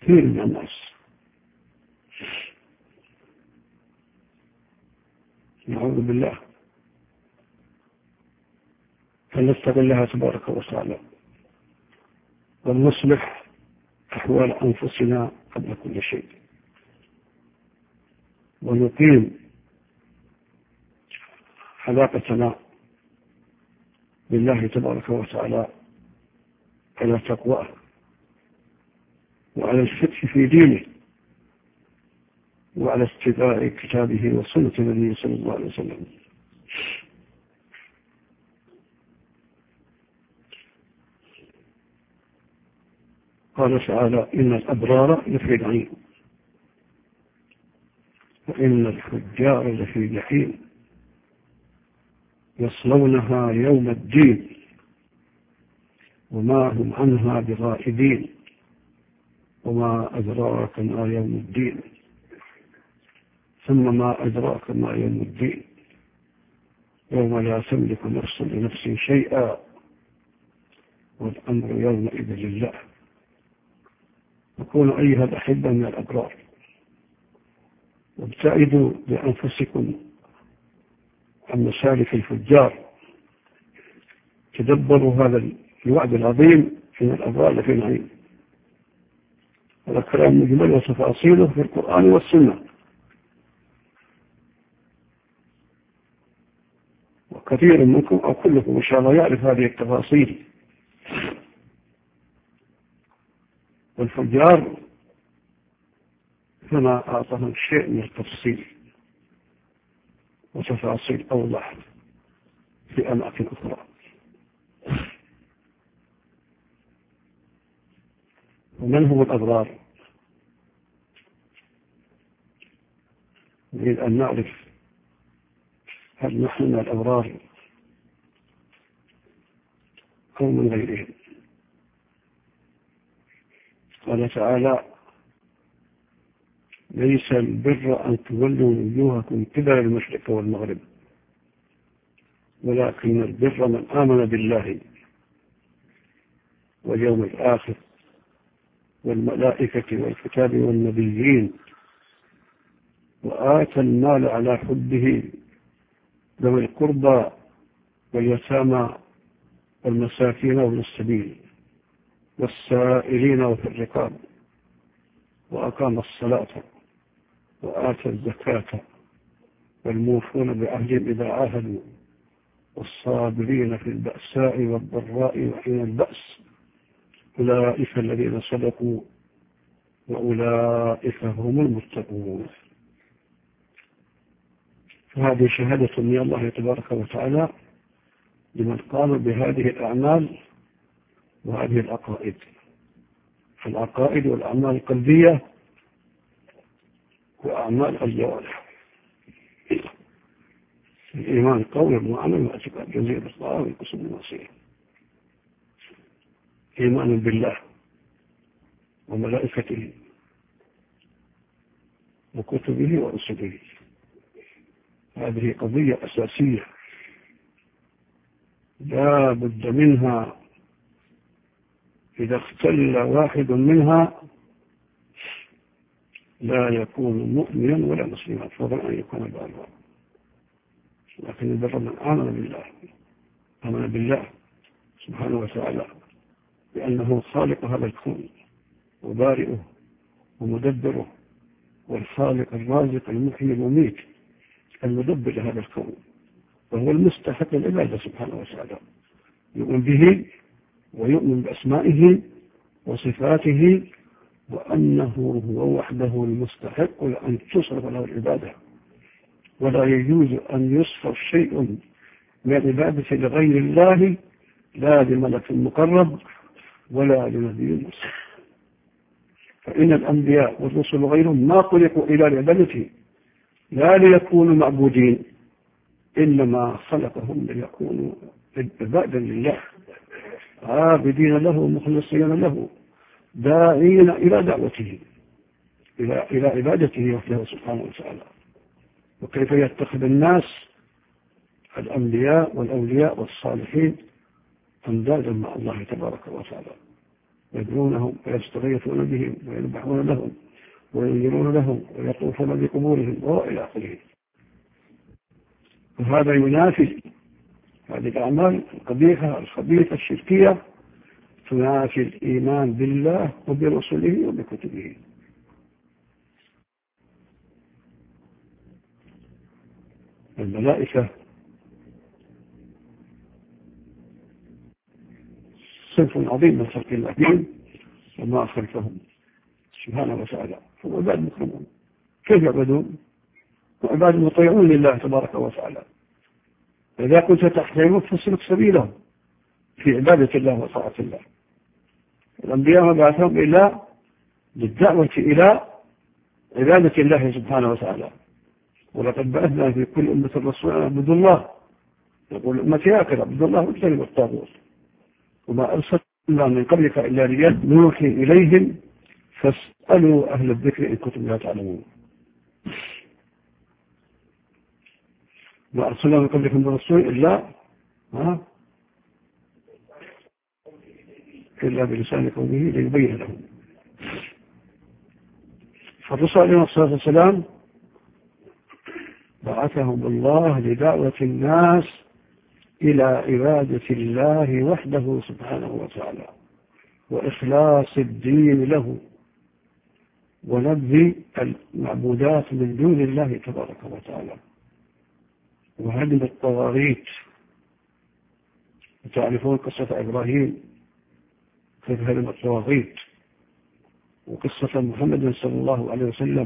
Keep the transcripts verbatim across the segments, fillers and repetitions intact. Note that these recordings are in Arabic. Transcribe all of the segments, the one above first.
كثير من الناس. نعوذ بالله. فلنستغلها تبارك وتعالى ولنصلح أحوال أنفسنا قبل كل شيء، ونقيم علاقتنا بالله تبارك وتعالى على تقواه وعلى الفقه في دينه وعلى اتباع كتابه وسنة النبي صلى الله عليه وسلم. قال تعالى: إن الأبرار لفي نعيم وإن الفجار لفي جحيم يصلونها يوم الدين وما هم عنها بغائبين وما أدراك ما يوم الدين ثم ما أدراك ما يوم الدين يوم لا تملك نفس لنفس شيئا والأمر يومئذ لله. وكونوا أيها الأحبة من الأبرار وابتعدوا بأنفسكم عن مسالك الفجار. تدبروا هذا الوعد العظيم من الأبرار لفي نعيم. هذا كلام مجمل وتفاصيله في القرآن والسنة، وكثير منكم أو كلكم إن شاء الله يعرف هذه التفاصيل. والفجار فما أعطهم شيء من التفصيل وتفاصيل أوضح في أماكن أخرى. ومن هم الأبرار؟ نريد أن نعرف هل نحن من الأبرار أو من غيرهم. قال تعالى: ليس البر أن تولوا وجوهكم قبل المشرق والمغرب ولكن البر من آمن بالله واليوم الآخر والملائكة والكتاب والنبيين وآتى المال على حبه ذوي القربى واليتامى والمساكين وابن السبيل والسائلين وفي الرقاب وأقام الصلاة وآتى الزكاة والموفون بعهدهم إذا عاهدوا والصابرين في البأساء والضراء وحين البأس أولئك الذين صدقوا وأولئك هم المتقون. فهذه شهادة من الله تبارك وتعالى لمن قام بهذه الأعمال وهذه العقائد. العقائد والأعمال القلبية وأعمال الجوارح. الإيمان قول وعمل واعتقاد جزيل الطاعة والقسم المعصية. إيمان بالله وملائكته وكتبه ورسله. هذه قضية أساسية لا بد منها. إذا اختل واحد منها لا يكون مؤمنا ولا مسلما، فضلا أن يكون بارا. لكن البر من آمن بالله آمن بالله سبحانه وتعالى بأنه خالق هذا الكون وبارئه ومدبره والخالق الرازق المحيي المميت المدبر لهذا الكون، وهو المستحق للعبادة سبحانه وتعالى. يؤمن به ويؤمن بأسمائه وصفاته وأنه هو وحده المستحق لأن تصرف له العبادة، ولا يجوز أن يصرف شيء من العبادة لغير الله، لا لملك مقرب ولا لنبي مرسل. فإن الأنبياء والرسل غيرهم ما خلقوا إلى عبادته لا ليكونوا معبودين، إنما خلقهم ليكونوا عبادا لله عابدين له مخلصين له داعين إلى دعوته إلى إلى عبادته وحده سبحانه وتعالى. وكيف يتخذ الناس الأنبياء والأولياء والصالحين أندادا مع الله تبارك وتعالى. يدعونهم ويستغيثون بهم ويذبحون لهم وينذرون لهم ويطوفون بقبورهم وإلى آخره. وهذا ينافي هذه الأعمال القبيحة الخبيثة الشركية، تنافي الإيمان بالله وبرسله وبكتبه. الملائكة صنف عظيم من خلق الله وما خلقهم سبحانه وتعالى، هم عباد مكرمون. كيف يعبدون؟ وعباد مطيعون لله تبارك وتعالى. إذا كنت تحتاج فاسلك سبيلهم في عبادة الله وطاعة الله. الأنبياء ما بعثهم إلا للدعوة إلى عبادة الله سبحانه وتعالى. ولقد بعثنا في كل أمة رسولا أن اعبدوا الله، يقول أمتي هكذا اعبدوا الله واجتنبوا الطاغوت، وما أرسلنا من قبلك إلا رجال نوحي إليهم فاسألوا أهل الذكر إن كنتم لا تعلمون. ما أرسلنا من قبلكم من رسول إلا ها إلا بلسان قومه ليبين لهم. فالرسول عليه الصلاة والسلام بعثهم الله لدعوة الناس إلى عبادة الله وحده سبحانه وتعالى، وإخلاص الدين له، ونبذ المعبودات من دون الله تبارك وتعالى، وهدم الطواغيت. وتعرفون قصة إبراهيم كيف هدم الطواغيت، وقصة محمد صلى الله عليه وسلم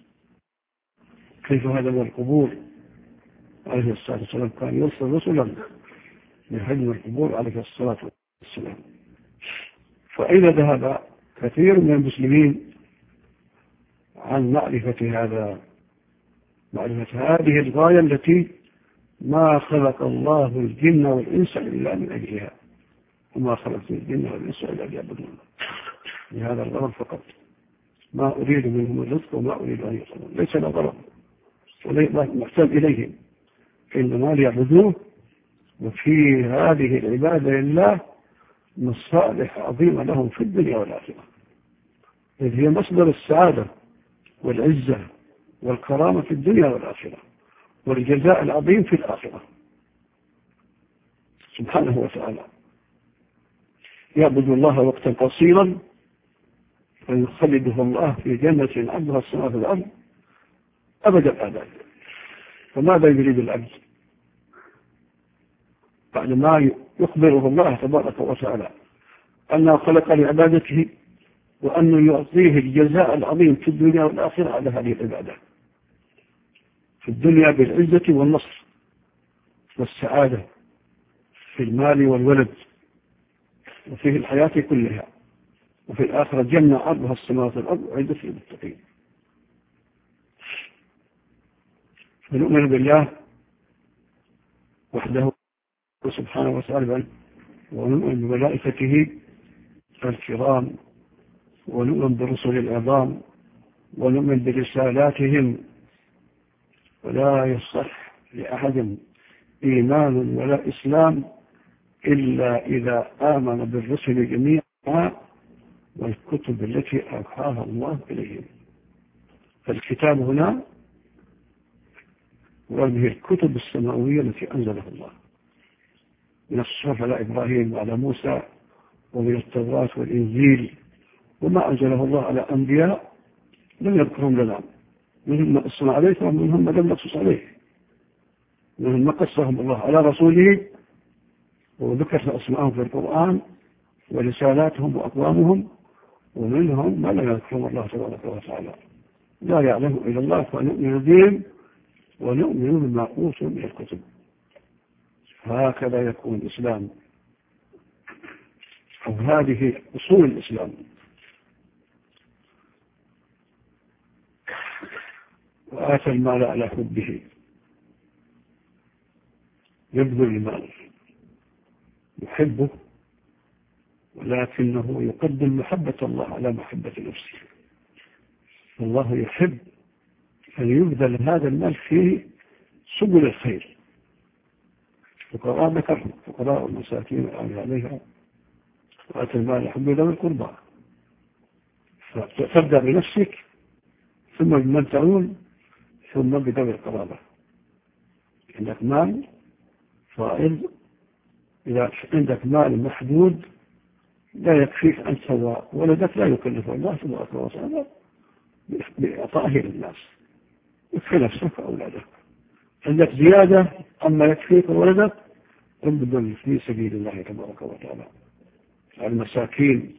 كيف هدم القبور عليه الصلاة والسلام. كان يرسل رسلا لهدم القبور عليه الصلاة والسلام. فأين ذهب كثير من المسلمين عن معرفة هذا، معرفة هذه الغاية التي ما خلق الله الجن والإنس إلا من أجلها، وما خلقت الجن والإنس إلا ليعبدون، لهذا الغرض فقط. ما أريد منهم الرزق وما أريد أن يصلون، ليس له غرض وليس محتاج إليهم، إنما ليعبدوه. وفي هذه العبادة لله مصالح عظيمة لهم في الدنيا والآخرة، إذ هي مصدر السعادة والعزة والكرامة في الدنيا والآخرة، والجزاء العظيم في الآخرة سبحانه وتعالى. يعبد الله وقتا قصيرا فيخلده الله في جنة عرضها السماوات والأرض أبد الآباد. فماذا يريد العبد بعد ما يخبره الله تبارك وتعالى أنه خلق لعبادته، وأنه يعطيه الجزاء العظيم في الدنيا والآخرة على هذه العبادة، في الدنيا بالعزة والنصر والسعادة، في المال والولد، وفي الحياة كلها، وفي الآخرة جنة عرضها السماوات والأرض عدة للمتقين. فنؤمن بالله وحده سبحانه وتعالى، ونؤمن بملائكته الكرام، ونؤمن برسل العظام، ونؤمن برسالاتهم. ولا يصح لأحد إيمان ولا إسلام إلا إذا آمن بالرسل جميعا والكتب التي أوحاها الله إليهم. فالكتاب هنا وهذه الكتب السماوية التي أنزلها الله من الصحف على إبراهيم وعلى موسى، ومن التوراة والإنجيل، وما أنزله الله على أنبياء لم يذكرهم لنا، منهم ما قصنا عليه ومنهم ما لم نقصص عليه، منهم ما قصهم الله على رسوله وذكر أسماءهم في القرآن ورسالاتهم وأقوامهم، ومنهم ما لم يذكرهم الله تبارك وتعالى لا يعلم إلا الله. فنؤمن بهم ونؤمن بما أوتوا من الكتب. هكذا يكون الإسلام، أو هذه أصول الإسلام. وآتى المال على حبه، يبذل المال يحبه، ولكنه يقدم محبة الله على محبة نفسه. الله يحب أن يبذل هذا المال في سبل الخير. فقراء ذكر فقراء المساكين والعاملين عليها وآت المال حقه ذوي القربى. فتبدأ بنفسك ثم بمن تعول ثم بذوي القرابة. عندك مال فائض، إذا عندك مال محدود لا يكفيك أن تسوى ولدك، لا يكلف الله تبارك وتعالى بإعطائه للناس، يكفي نفسك وأولادك. عندك زيادة أما يكفيك ولدك قم في سبيل الله تبارك وتعالى. المساكين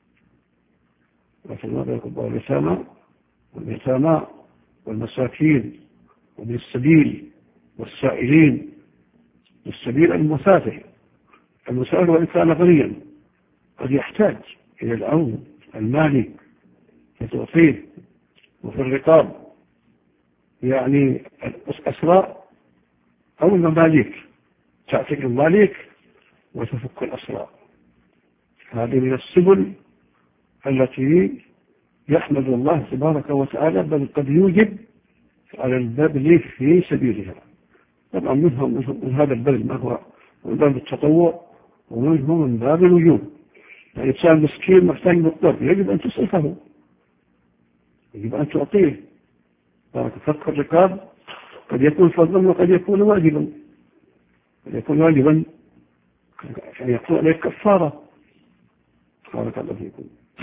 واليتامى واليتامى والمساكين ومن السبيل والسائلين. السبيل المسافر، المسافر وإن كان غنيا قد يحتاج إلى العون المالي فتعطيه. وفي الرقاب يعني الأسرى أو المماليك، تعتق المالك وتفك الأسرى. هذه من السبل التي يحمد الله تبارك وتعالى، بل قد يوجب على البذل في سبيلها. طبعا منهم من هذا البذل ما هو من باب التطوع، ومنهم من باب الوجوب. يعني إنسان مسكين محتاج مضطر يجب أن تصرفه، يجب أن تعطيه. فك الرقاب قد يكون فضلا وقد يكون واجبا، قد يكون واجبا يعني يكون عليك كفارة. بارك الله فيكم.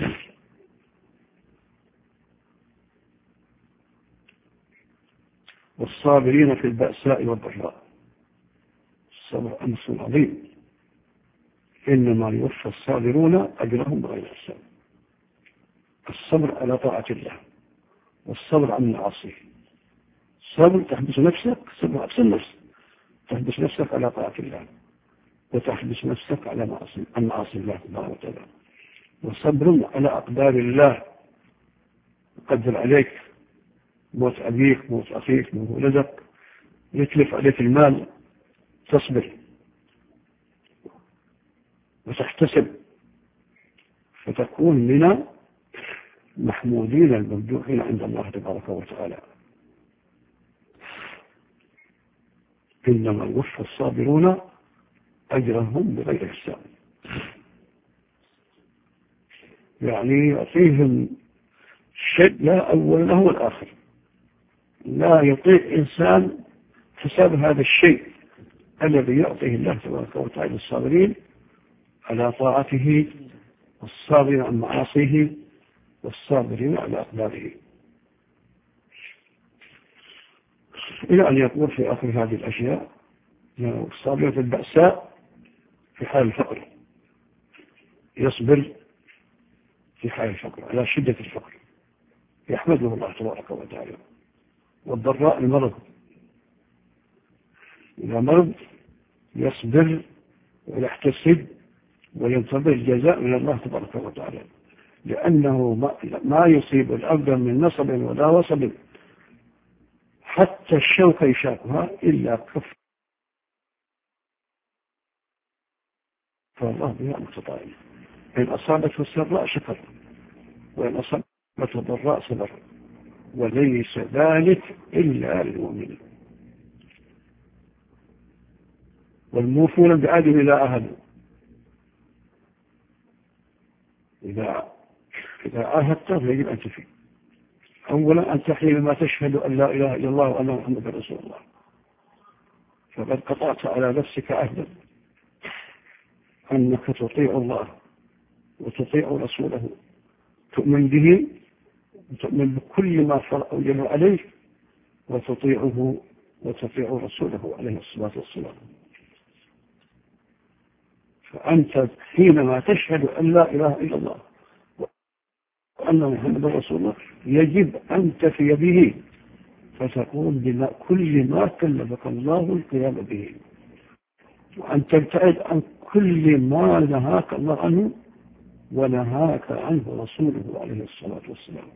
والصابرين في البأساء والضراء. الصبر أمر عظيم، إنما يوفى الصابرون أجرهم بغير حساب. الصبر على طاعة الله والصبر عن معاصيه. الصبر تحبس نفسك، صبر عكس النفس، تحبس نفسك على طاعة الله وتحبس نفسك على معاصي عن معاصي الله سبحانه وتعالى. وصبر على أقدار الله، يقدر عليك موت أبيك، موت أخيك، موت ولدك، يتلف عليك المال، تصبر وتحتسب فتكون من محمودين الممدوحين عند الله تبارك وتعالى. إنما يوفى الصابرون أجرهم بغير حساب. يعني يعطيهم شيء لا أول له والآخر، لا يطيق إنسان حساب هذا الشيء الذي يعطيه الله تبارك وتعالى الصابرين على طاعته، والصابرين عن معاصيه، والصابرين على أقداره. إلى أن يقول في آخر هذه الأشياء: الصابر في البأساء في حال الفقر، يصبر في حال الفقر على شدة الفقر، يحمده الله تبارك وتعالى. والضراء المرض، إذا مرض يصبر ويحتسب وينتظر الجزاء من الله تبارك وتعالى، لأنه ما يصيب العبد من نصب ولا وصب حتى الشوك يشاكها إلا كف فالله بها متطائل. إن أصابته السراء شكر، وإن أصابته الضراء صبر، وليس ذلك إلا للمؤمنين. والموفون بعهدهم إلى عهد، إذا إذا عاهدت فيجب أن تفي. أولا أن تحين ما تشهد أن لا إله إلا الله وأن محمد رسول الله، فقد قطعت على نفسك عهدا أنك تطيع الله وتطيع رسوله، تؤمن به وتؤمن بكل ما أوجب عليه، وتطيعه وتطيع رسوله عليه الصلاة والسلام. فأنت حينما تشهد أن لا إله إلا الله وأن محمد رسول الله يجب أن تفي به، فتقوم بكل ما كلفك الله القيام به، وأن تبتعد عن كل ما نهاك الله عنه ونهاك عنه رسوله عليه الصلاة والسلام.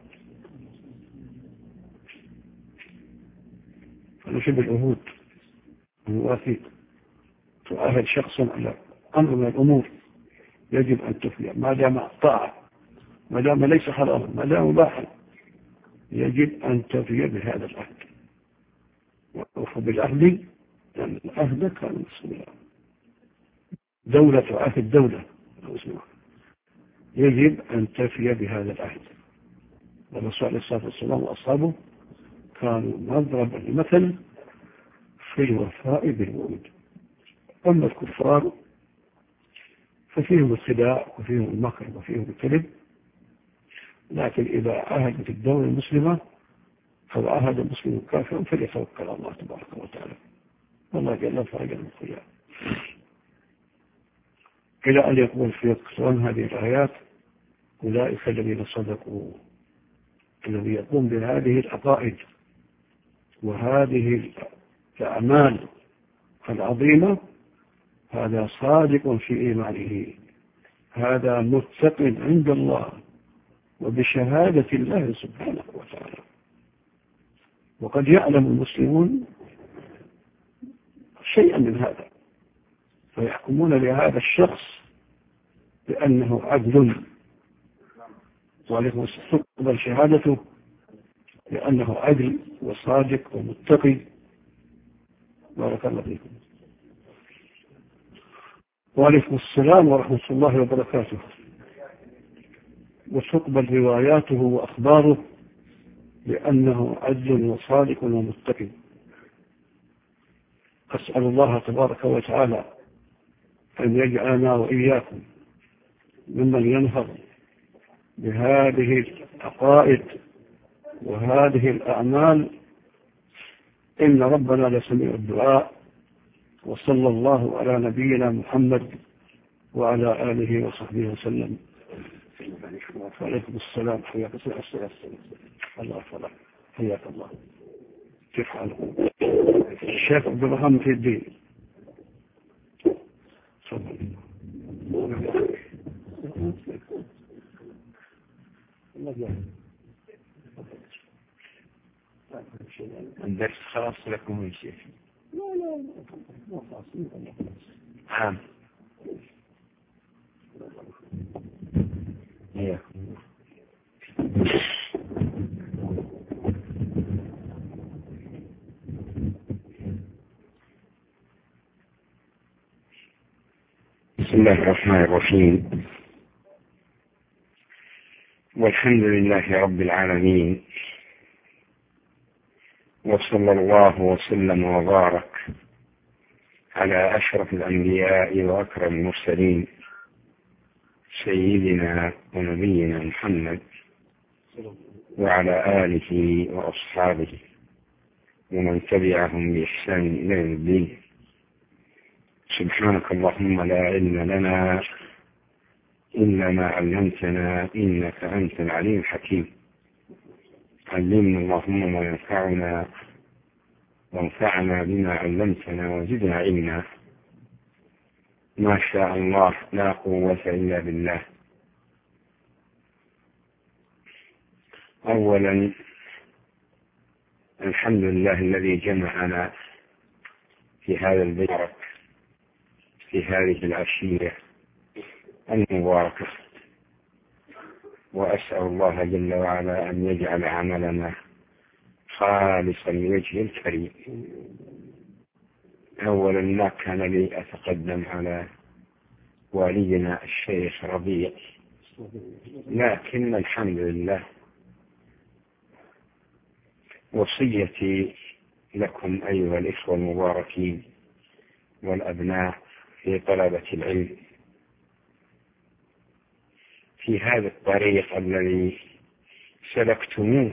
فنشب العهود المواثيق، تعاهد شخصا على أمر من الأمور يجب أن تفي، ما دام طاعة، ما دام ليس حراما، ما دام مباحا، يجب أن تفي بهذا العهد. وأوفوا بالعهد لأن العهد كان مسؤولا. دولة تعاهد دولة مسؤولة، يجب أن تفي بهذا العهد. والرسول عليه الصلاة والسلام وأصحابه كانوا مضربا لمثل في الوفاء بالوعود. أما الكفار ففيهم الخداع وفيهم المكر وفيهم الكذب، لكن إذا عاهدت الدولة المسلمة أو عاهد المسلم كافرا فليتوكل على الله تبارك وتعالى، والله جل فرج من الخيار. إلى أن يقول في اقتران هذه الآيات: أولئك الذين صدقوا. الذي يقوم بهذه العقائد وهذه الأعمال العظيمة هذا صادق في إيمانه، هذا متق عند الله وبشهادة الله سبحانه وتعالى. وقد يعلم المسلمون شيئا من هذا فيحكمون لهذا الشخص بأنه عدل، ولكن تقبل شهادته لأنه عدل وصادق ومتقي. بارك الله فيكم. وعليكم السلام ورحمة الله وبركاته. وتقبل رواياته وأخباره لأنه عدل وصادق ومتقي. أسأل الله تبارك وتعالى أن يجعلنا وإياكم ممن ينهض بهذه العقائد وهذه الأعمال، إن ربنا لسميع الدعاء. وصلى الله على نبينا محمد وعلى آله وصحبه وسلم. وعليكم السلام. حياك الله. فلا حياك الله. كيف حالكم؟ الشيخ عبد الرحمن في الدين. الدرس خلاص لكم يا شيخ. لا لا لا عام بسم الله الرحمن الرحيم. والحمد لله رب العالمين، وصلى الله وسلم وبارك على أشرف الأنبياء وأكرم المرسلين سيدنا ونبينا محمد وعلى آله وأصحابه ومن تبعهم بإحسان إلى يوم الدين. سبحانك اللهم لا علم لنا إلا ما علمتنا إنك أنت العليم الحكيم. علمنا اللهم ما ينفعنا وانفعنا بما علمتنا وزدنا علما. ما شاء الله لا قوة إلا بالله. أولا الحمد لله الذي جمعنا في هذا البيت في هذه العشية المباركة، وأسأل الله جل وعلا أن يجعل عملنا خالصا لوجهه الكريم. أولا ما كان لي أتقدم على والدنا الشيخ ربيع، لكن الحمد لله وصيتي لكم أيها الإخوة المباركين والأبناء في طلبة العلم في هذا الطريق الذي سلكتموه،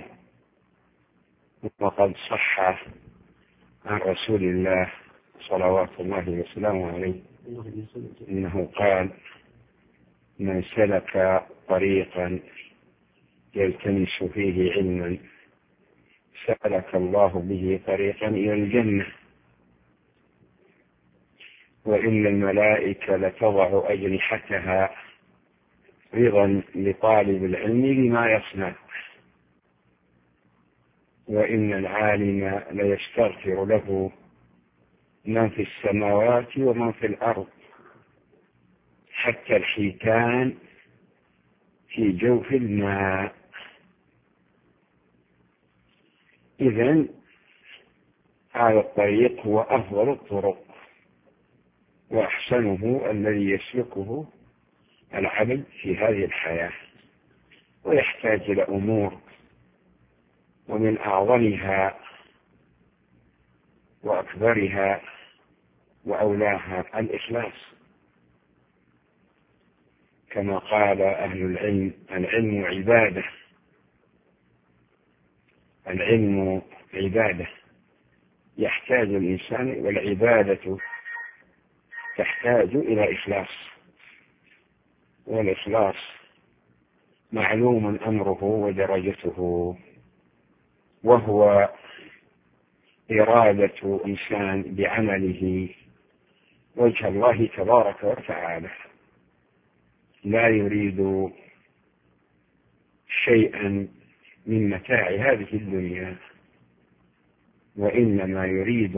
وقد صح عن رسول الله صلوات الله وسلامه عليه إنه قال: من سلك طريقا يلتمس فيه علما سلك الله به طريقا إلى الجنة، وإن الملائكة لتضع أجنحتها رضا لطالب العلم بما يصنع، وإن العالم ليستغفر له من في السماوات ومن في الأرض حتى الحيتان في جوف الماء. إذن هذا الطريق هو أفضل الطرق وأحسنه الذي يسلكه العبد في هذه الحياة، ويحتاج إلى أمور، ومن أعظمها وأكبرها وأولاها الإخلاص، كما قال أهل العلم: العلم عبادة، العلم عبادة يحتاج الإنسان، والعبادة تحتاج إلى إخلاص، والإخلاص معلوم أمره ودرجته، وهو إرادة إنسان بعمله وجه الله تبارك وتعالى، لا يريد شيئا من متاع هذه الدنيا، وإنما يريد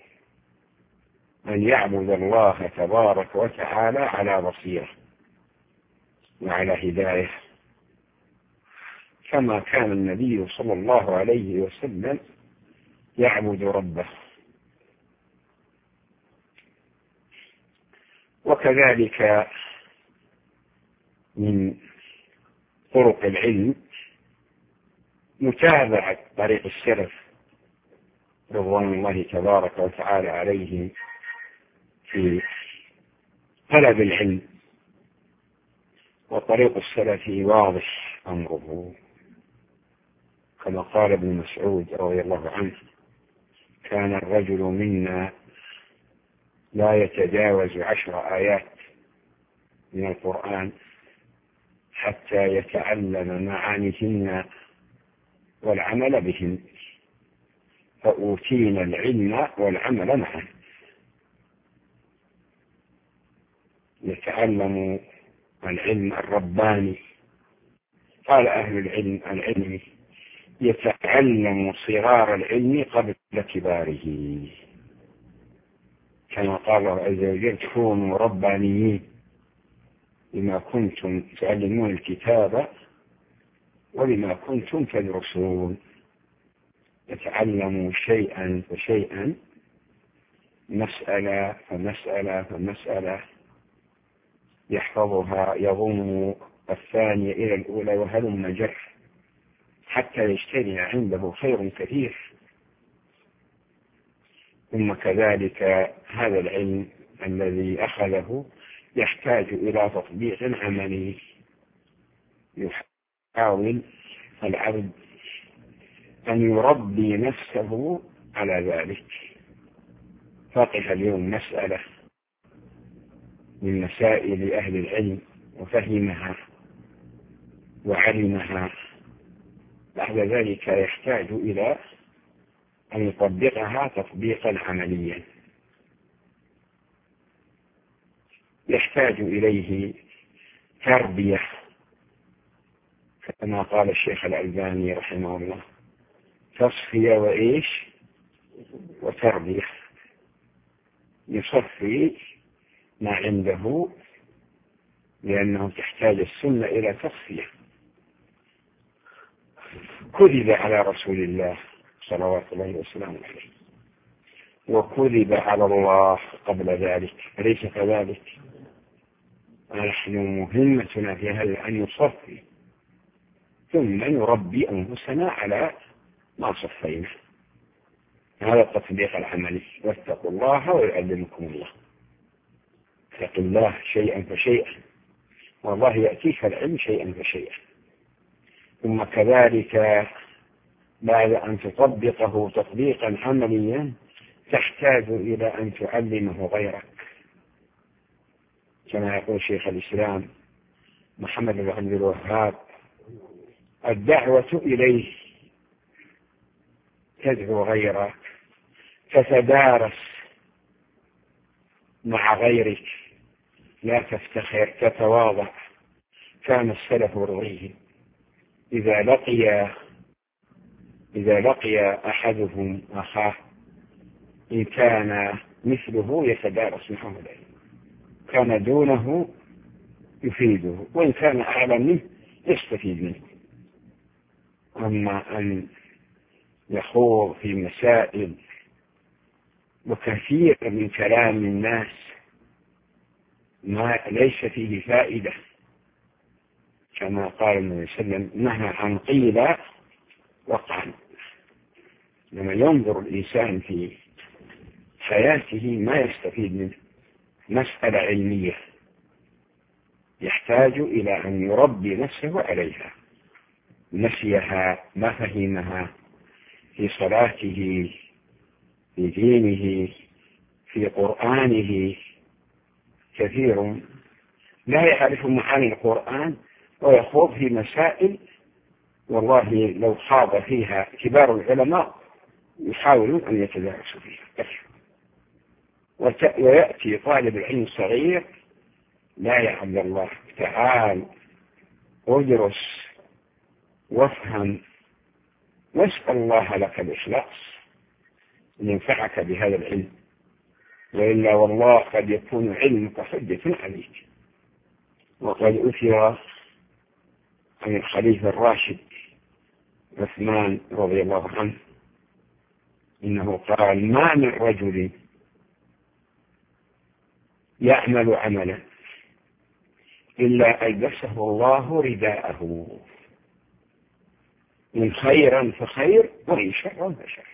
أن يعبد الله تبارك وتعالى على بصيرة وعلى هداية، كما كان النبي صلى الله عليه وسلم يعبد ربه. وكذلك من طرق العلم متابعة طريق السلف رضوان الله تبارك وتعالى عليهم في طلب العلم، وطريق السلف واضح أمره، كما قال ابن مسعود رضي الله عنه: كان الرجل منا لا يتجاوز عشر آيات من القرآن حتى يتعلم معانيهن والعمل بهن، فأوتينا العلم والعمل معا. يتعلم العلم الرباني. قال أهل العلم العلم يتعلم صغار العلم قبل كباره، كما قال الله عز وجل: كونوا ربانيين بما كنتم تعلمون الكتاب وبما كنتم تدرسون. يتعلم شيئا فشيئا، مسألة فمسألة فمسألة، يحفظها، يضم الثانية إلى الأولى وهلم جر، حتى يجتمع عنده خير كثير. ثم كذلك هذا العلم الذي أخذه يحتاج إلى تطبيق عملي، يحاول العبد أن يربي نفسه على ذلك. فقه اليوم مسألة من مسائل أهل العلم وفهمها وعلمها، بعد ذلك يحتاج إلى أن يطبقها تطبيقا عمليا، يحتاج إليه تربية، كما قال الشيخ الألباني رحمه الله: تصفية وإيش وتربية. يصفي ما عنده، لأنه تحتاج السنة إلى تصفية. كذب على رسول الله صلوات الله وسلامه عليه، وكذب على الله قبل ذلك، أليس كذلك؟ نحن مهمتنا في هذا أن يصفي، ثم نربي أنفسنا على ما صفينا. هذا التطبيق العملي. واتقوا الله ويعلمكم الله. اتق الله شيئا فشيئا، والله يأتيك العلم شيئا فشيئا. ثم كذلك بعد أن تطبقه تطبيقا عمليا تحتاج إلى أن تعلمه غيرك، كما يقول شيخ الإسلام محمد بن عبد الوهاب: الدعوة إليه تدعو غيرك، تتدارس مع غيرك، لا تفتخر، تتواضع. كان السلف رضيهم إذا لقي إذا لقي أحدهم أخاه إن كان مثله يتدارس معه العلم، كان دونه يفيده، وإن كان أعلم منه يستفيد منه. أما أن يخوض في مسائل وكثير من كلام الناس ما ليس فيه فائدة، كما قال النبي صلى الله عليه وسلم نهى عن قيل وقال. لما ينظر الإنسان في حياته ما يستفيد منه مسألة علمية، يحتاج إلى أن يربي نفسه عليها، نسيها ما فهمها في صلاته، في دينه، في قرآنه. كثير لا يعرف معاني القرآن ويخوض في مسائل والله لو خاض فيها كبار العلماء يحاولون أن يتدارسوا فيها. ويأتي طالب العلم صغير لا يعلم الله، تعال ادرس وافهم واسأل الله لك الإخلاص أن ينفعك بهذا العلم، وإلا والله قد يكون علمك حجة عليك. وقد أثر عن الخليفة الراشد عثمان رضي الله عنه إنه قال ما من رجل يعمل عملا إلا ألبسه الله رداءه، إن خيرا فخير وإن شرا فشر.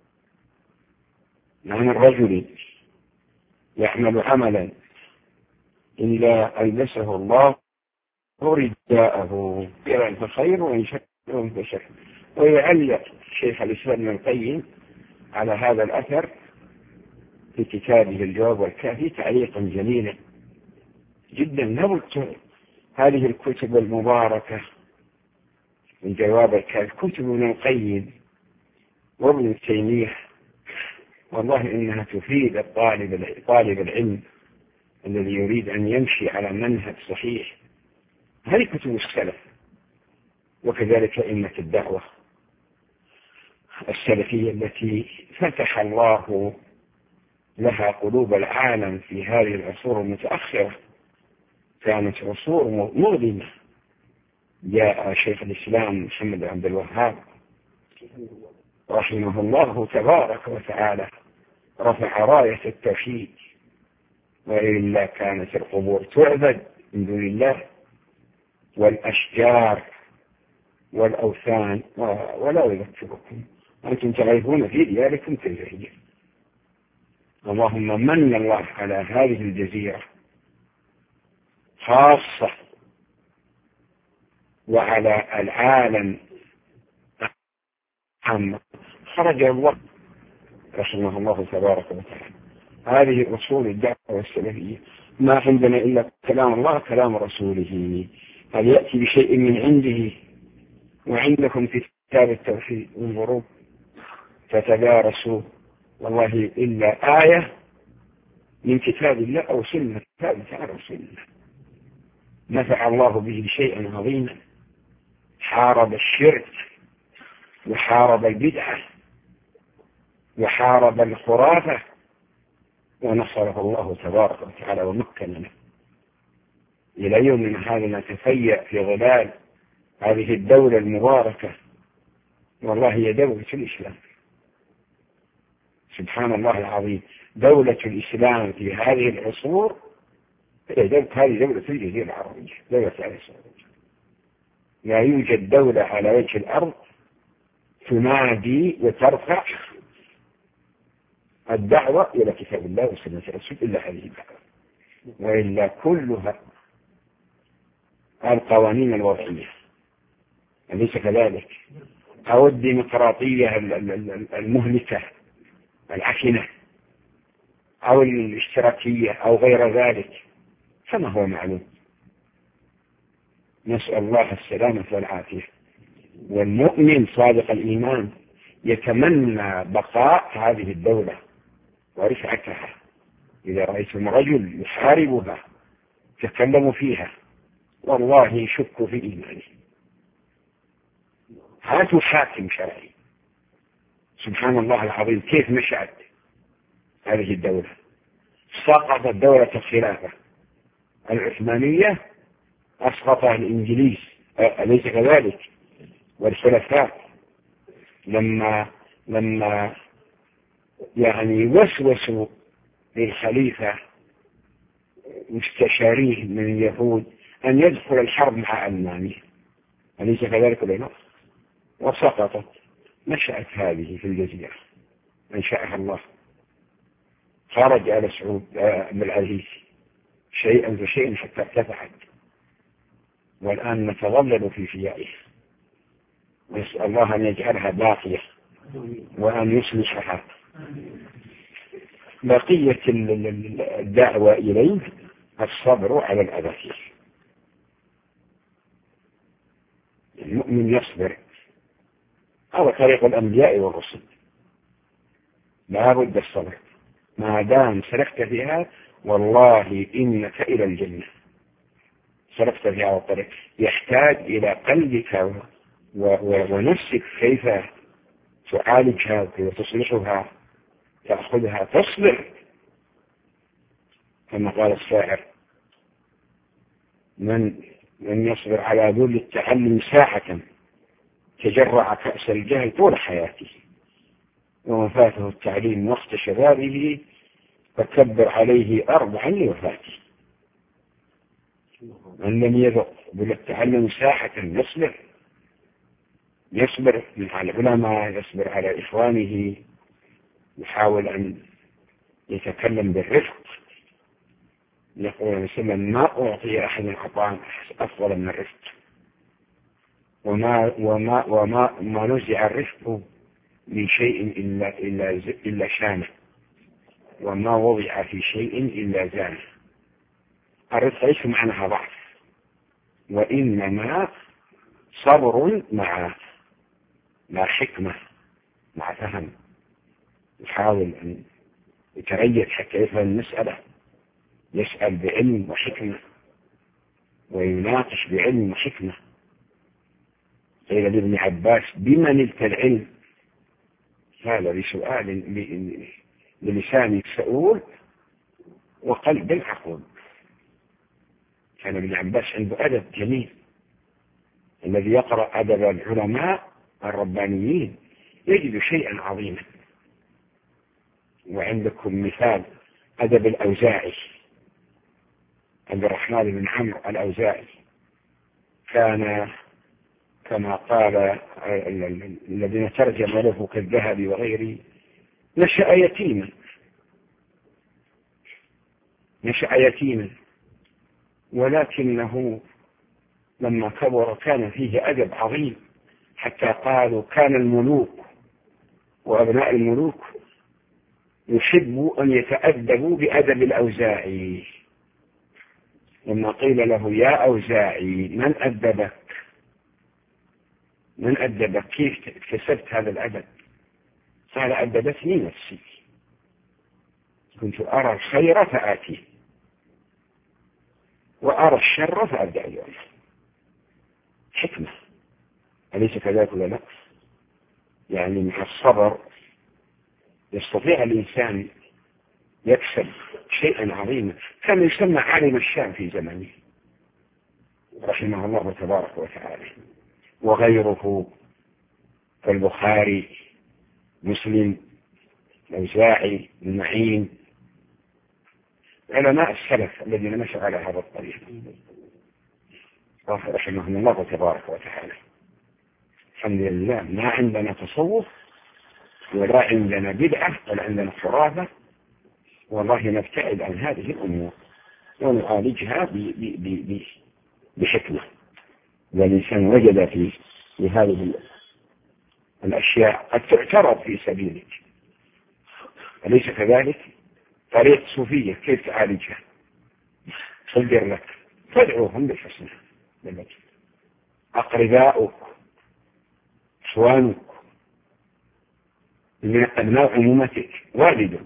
ما من رجل يعمل عملا إلا ألبسه الله رداءه، خيرا فخير وإن شرا فشر. ويعلق شيخ الإسلام ابن القيم على هذا الأثر في كتابه الجواب والكافي تعليقا جميلا جدا. نبت هذه الكتب المباركة من جواب الكافي كتب ابن القيم وابن تيمية، والله إنها تفيد الطالب طالب العلم الذي يريد أن يمشي على منهج صحيح. هذه كتب السلف، وكذلك أئمة الدعوة السلفية التي فتح الله لها قلوب العالم في هذه العصور المتأخرة، كانت عصور مظلمة. جاء شيخ الإسلام محمد عبد الوهاب رحمه الله تبارك وتعالى رفع راية التوحيد، وإلا كانت القبور تعبد من دون الله والأشجار والأوثان. ولا يذكركم أنتم تعرفون في دياركم كالجاهلية. اللهم من الله على هذه الجزيرة خاصة وعلى العالم عامة. خرج الله رحمه الله تبارك وتعالى. هذه أصول الدعوة السلفية، ما عندنا إلا كلام الله كلام رسوله. هل يأتي بشيء من عنده وعندكم في كتاب التوحيد انظروا فتدارسوا، والله إلا آية من كتاب الله أو سنة كتاب تعالى وسنة نفع الله به شيئا عظيما، حارب الشرك وحارب البدعة وحارب الخرافة ونصره الله تبارك وتعالى ومكننا. إلى يومنا هذا نتفيأ في ظلال هذه الدولة المباركة، والله هي دولة الإسلام. سبحان الله العظيم، دولة الإسلام في هذه العصور هذه دولة الجزيرة العربية، دولة العربية. لا يوجد دولة على وجه الأرض تنادي وترفع الدعوة إلى كتاب الله وسنة رسوله إلا هذه الدعوة، وإلا كلها القوانين الوضعية أليس كذلك؟ أو الديمقراطية المهلكة العفنة أو الاشتراكية أو غير ذلك، كما هو معلوم. نسأل الله السلامة والعافية. والمؤمن صادق الإيمان يتمنى بقاء هذه الدولة ورفعتها. إذا رأيتم رجل يحاربها تكلموا فيها والله شك في إيمانه. هاتوا حاكم شرعي. سبحان الله العظيم، كيف نشأت هذه الدولة؟ سقطت دولة الخلافة العثمانية، أسقطها الإنجليز أليس كذلك؟ والخلفاء لما لما يعني وسوسوا للخليفة مستشاريه من اليهود أن يدخل الحرب مع ألمانيا، أليس كذلك ولا لا؟ وسقطت. نشأت هذه في الجزيرة أنشأها الله. خرج آل سعود بن العزيز شيئا فشيئا حتى ارتفعت، والآن نتظلل في فيائها، نسأل الله أن يجعلها باقية وأن يصلحها. بقية الدعوة إليه الصبر على الأذى. المؤمن يصبر، هذا طريق الأنبياء والرسل، لا بد الصبر ما دام سلكت فيها، والله إنك إلى الجنة. سلكت في هذا الطريق يحتاج إلى قلبك ونفسك كيف تعالجها وكيف تصلحها، تأخذها، تصبر كما قال الشاعر: من من يصبر على ذل التعلم ساعة تجرع كأس الجهل طول حياته، ومن فاته التعليم وقت شبابه فكبر عليه أربعا لوفاته. من لم يذق بالتعلم ساحة يصبر، يصبر على العلماء، يصبر على إخوانه، يحاول أن يتكلم بالرفق. يقول مثلا: ما أعطي أحد عطاء أفضل من الرفق، وما وما وما ما نزع الرفق من شيء إلا إلا إلا شانه، وما وضع في شيء إلا زانه. الرفق ليس معناها ضعف، وإنما صبر مع مع حكمة، مع فهم، يحاول أن يتريث حتى يفهم المسألة، يسأل بعلم وحكمة ويناقش بعلم وحكمة. قيل لابن عباس: بما نلت العلم؟ قال: بسؤال بلسان سؤول وقلب عقول. كان ابن عباس عنده أدب جميل، الذي يقرأ أدب العلماء الربانيين يجد شيئا عظيما. وعندكم مثال أدب الأوزاعي، عبد الرحمن بن عمرو الأوزاعي، كان كما قال الذين ترجم له كالذهبي وغيره: نشأ يتيما، نشأ يتيما ولكنه لما كبر كان فيه أدب عظيم، حتى قالوا كان الملوك وأبناء الملوك يحبوا أن يتأدبوا بأدب الأوزاعي. لما قيل له: يا أوزاعي من أدبك؟ من أدبك؟ كيف اكتسبت هذا الأدب؟ قال: أدبتني نفسي، كنت أرى الخير فآتيه وأرى الشر فأبدأ له. حكمة، أليس كذلك ولا لا؟ يعني مع الصبر يستطيع الإنسان يكسب شيئا عظيما. كان يسمى عالم الشام في زمانه رحمه الله تبارك وتعالى، وغيره كالبخاري، مسلم، الأوزاعي، المعين، علماء السلف الذين مشوا على هذا الطريق رحمهم الله تبارك وتعالى. الحمد لله ما عندنا تصوف ولا عندنا بدعة ولا عندنا خرافة، والله نبتعد عن هذه الأمور ونعالجها بحكمة. والإنسان وجد في هذه الأشياء قد تعترض في سبيلك، أليس كذلك؟ طريق صوفية كيف تعالجها؟ صدر لك، تدعوهم بالحسنى، أقرباؤك، إخوانك، من أبناء عمومتك، والدك،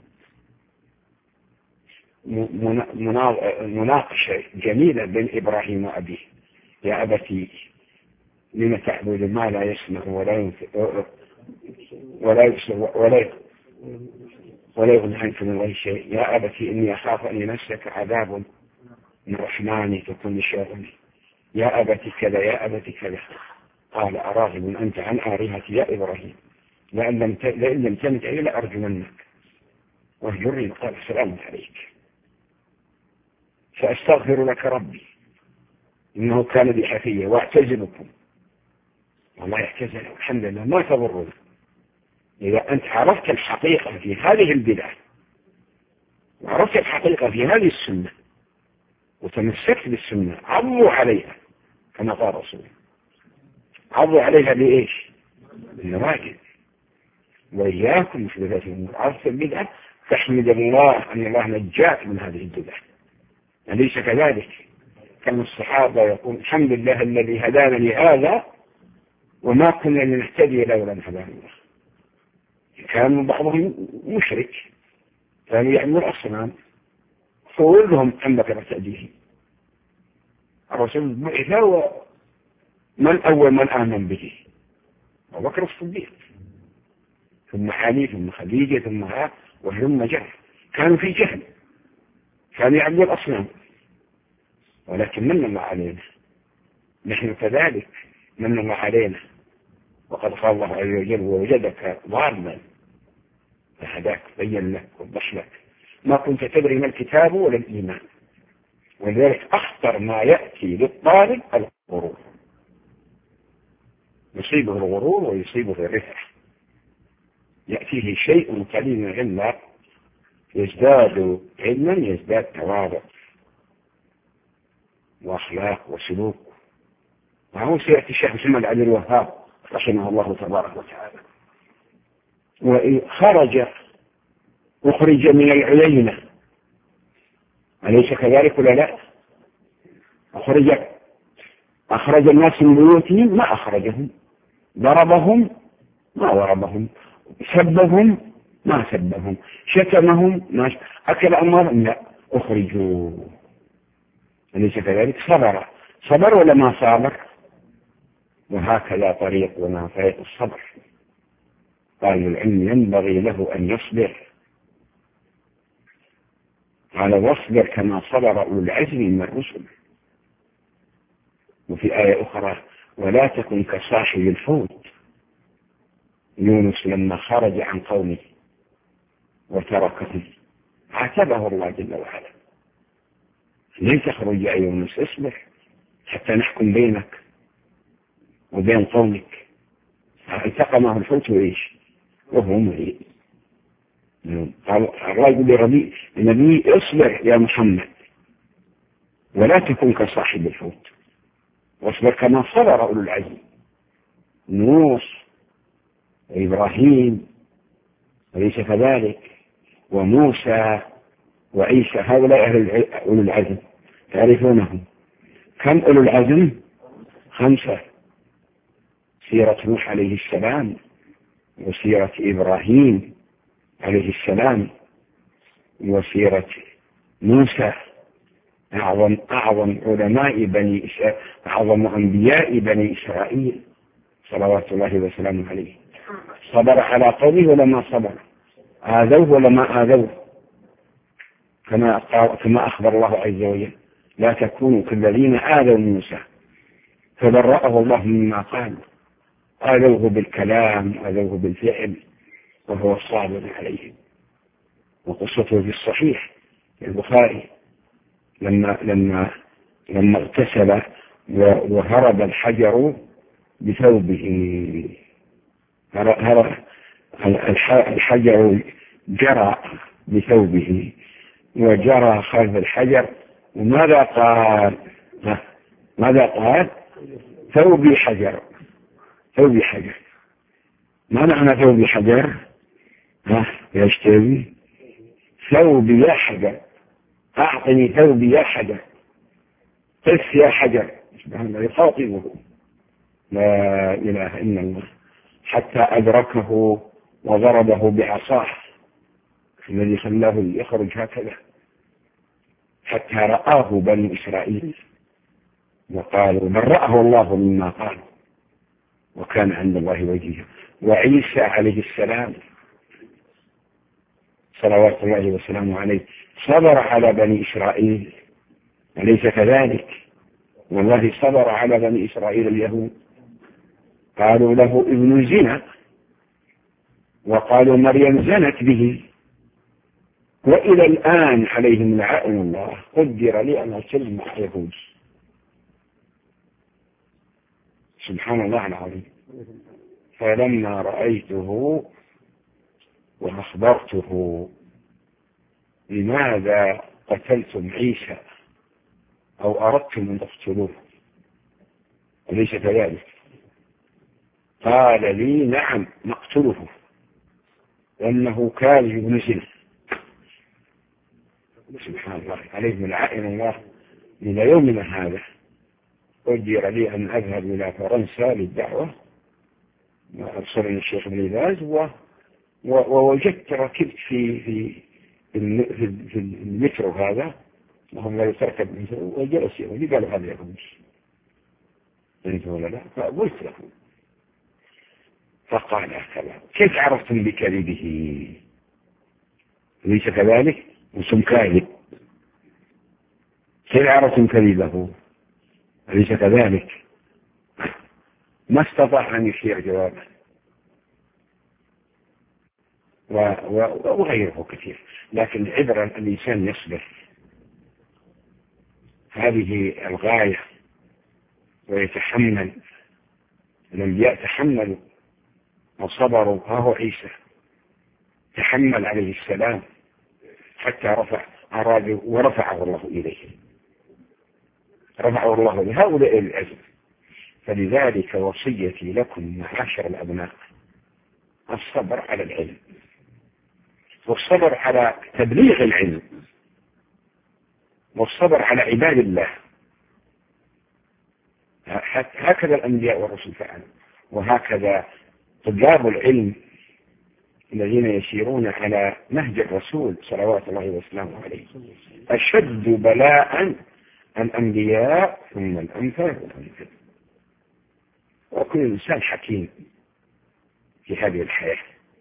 مناقشة جميلة بين إبراهيم وأبيه: يا أبتي لم تعبد ما لا يسمع ولا ينفع ولا يبصر ولا ولا يغني عنك من غير شيء، يا أبتي إني أخاف أن يمسك عذاب من رحمن تكون شاغلي، يا أبتي كذا يا أبتي كذا. قال: أراغب أنت عن آلهتي يا إبراهيم؟ لئن لم لئن لم تنتهي لأرجمنك واهجرني. قال: السلام عليك، سأستغفر لك ربي إنه كان بي حفيا، واعتزلكم والله يعتزل الحمد لله ما تضرنا. إذا أنت عرفت الحقيقة في هذه البدعة وعرفت الحقيقة في هذه السنة وتمسكت بالسنة عضوا عليها كما قال رسول الله. عضوا عليها بإيش؟ بالنواجذ. وإياكم محدثات الأمور. عرفت البدعة تحمد الله أن الله نجاك من هذه البدعة. أليس كذلك؟ كان الصحابة يقول الحمد لله الذي هدانا لهذا وما كنا لنهتدي لولا أن هدانا الله. كان بعضهم مشرك، كانوا يعملون الأصنام فقول لهم عندك تأديه. الرسول بعث ومن أول من آمن به؟ أبو بكر الصديق، ثم علي، ثم خديجة، ثم ها وثم جهل. كانوا في جهل، كانوا يعبدون الأصنام، ولكن من الله علينا نحن كذلك. من الله علينا، وقد قال الله عز وجل ووجدك ضالا فهداك بين لك وضح لك ما كنت تدري ما الكتاب ولا الإيمان. ولذلك أخطر ما يأتي للطالب الغرور، يصيبه الغرور ويصيبه الرفع. يأتيه شيء قليل من العلم يزداد علما يزداد تواضع وأخلاق وسلوك. وهو سيأتي الشيخ محمد عبد الوهاب رحمه الله تبارك وتعالى وخرج أخرج من العيينة، أليس كذلك ولا لا؟ أخرج أخرج الناس من بيوتهم ما أخرجهم، ضربهم ما ضربهم، سبهم ما سبهم، شتمهم ما شتم. أكل أموالهم لا، أخرجوا. أليس كذلك؟ صبر صبر ولا ما صابر؟ وهكذا طريق وما طريق الصبر. طالب العلم ينبغي له أن يصبر على واصبر كما صبر أولو العزم من الرسل. وفي آية أخرى ولا تكن كصاحب الحوت يونس لما خرج عن قومه وتركهم عاتبه الله جل وعلا. لن تخرج يا يونس، اصبر حتى نحكم بينك وبين قومك. التقمه الحوت وإيش وهو مريء. الله يقول لربي النبي اصبر يا محمد ولا تكن كصاحب الحوت، واصبر كما صبر أولو العزم نوح وإبراهيم وليس كذلك وموسى وعيسى. هؤلاء أولو العزم تعرفونهم. كم أولو العزم؟ خمسة. سيرة نوح عليه السلام وسيرة إبراهيم عليه السلام وسيرة موسى. أعظم أعظم علماء بني إسرائيل، أعظم أنبياء بني إسرائيل صلوات الله وسلامه عليه. صبر على قومه ولا ما صبر؟ آذوه ولا ما آذوه؟ كما كما أخبر الله عز وجل لا تكونوا كالذين آذوا موسى فبرأه الله مما قال. آذوه بالكلام آذوه بالفعل وهو الصابر عليه. وقصته في الصحيح البخاري لما لما لما اغتسل وهرب الحجر بثوبه، هرب الحجر جرى بثوبه وجرى خلف الحجر. وماذا قال؟ ماذا قال؟ ثوبي حجر، ثوبي حجر. ما معنى ثوبي حجر؟ ها يشتوي ثوبي يا حجر، أعطني ثوبي يا حجر، قف يا حجر. سبحان الله يخاطبه لا إله إلا الله حتى أدركه وضربه بعصاه الذي خلاه يخرج هكذا حتى رآه بني إسرائيل وقالوا برأه الله مما قال وكان عند الله وجيها. وعيسى عليه السلام صلوات الله وسلامه عليه صبر على بني إسرائيل أليس كذلك؟ والله صبر على بني إسرائيل اليهود قالوا له ابن زنا وقالوا مريم زنت به وإلى الآن عليهم لعائن الله قدر لي أن أسلم مع يهود. سبحان الله العظيم. فلما رأيته وأخبرته لماذا قتلتم عيسى أو أردتم أن تقتلوه أليس كذلك؟ قال لي نعم نقتله لأنه كاذب ابن زنا. سبحان الله عليه من لعائن الله إلى يومنا هذا. قدر لي أن أذهب إلى فرنسا للدعوة أرسلني الشيخ ابن باز ووجدت ركبت في في في المترو هذا وهم لا يتركب وجلس يقول لي قالوا هذا يقول أنت ولا لا؟ فقلت له فقال هكذا كيف عرفتم بكذبه؟ ليس كذلك؟ وسم كاذب. كيف عرفتم كذبه؟ ليس كذلك؟ ما استطاع أن يشيع جوابه وغيره كثير. لكن عبرا الإنسان يصبر، هذه الغاية، ويتحمل. الأنبياء تحملوا وصبروا. ها هو عيسى تحمل عليه السلام حتى رفع أراد ورفعه الله إليه، رفعه الله إليه. هؤلاء الأزل. فلذلك وصيتي لكم معاشر الأبناء الصبر على العلم، والصبر على تبليغ العلم، والصبر على عباد الله. هكذا الأنبياء والرسل فعلوا، وهكذا طلاب العلم الذين يسيرون على نهج الرسول صلوات الله وسلامه عليه. أشد بلاء الأنبياء ثم الأمثل والأمثل. وكل إنسان حكيم في هذه الحياة.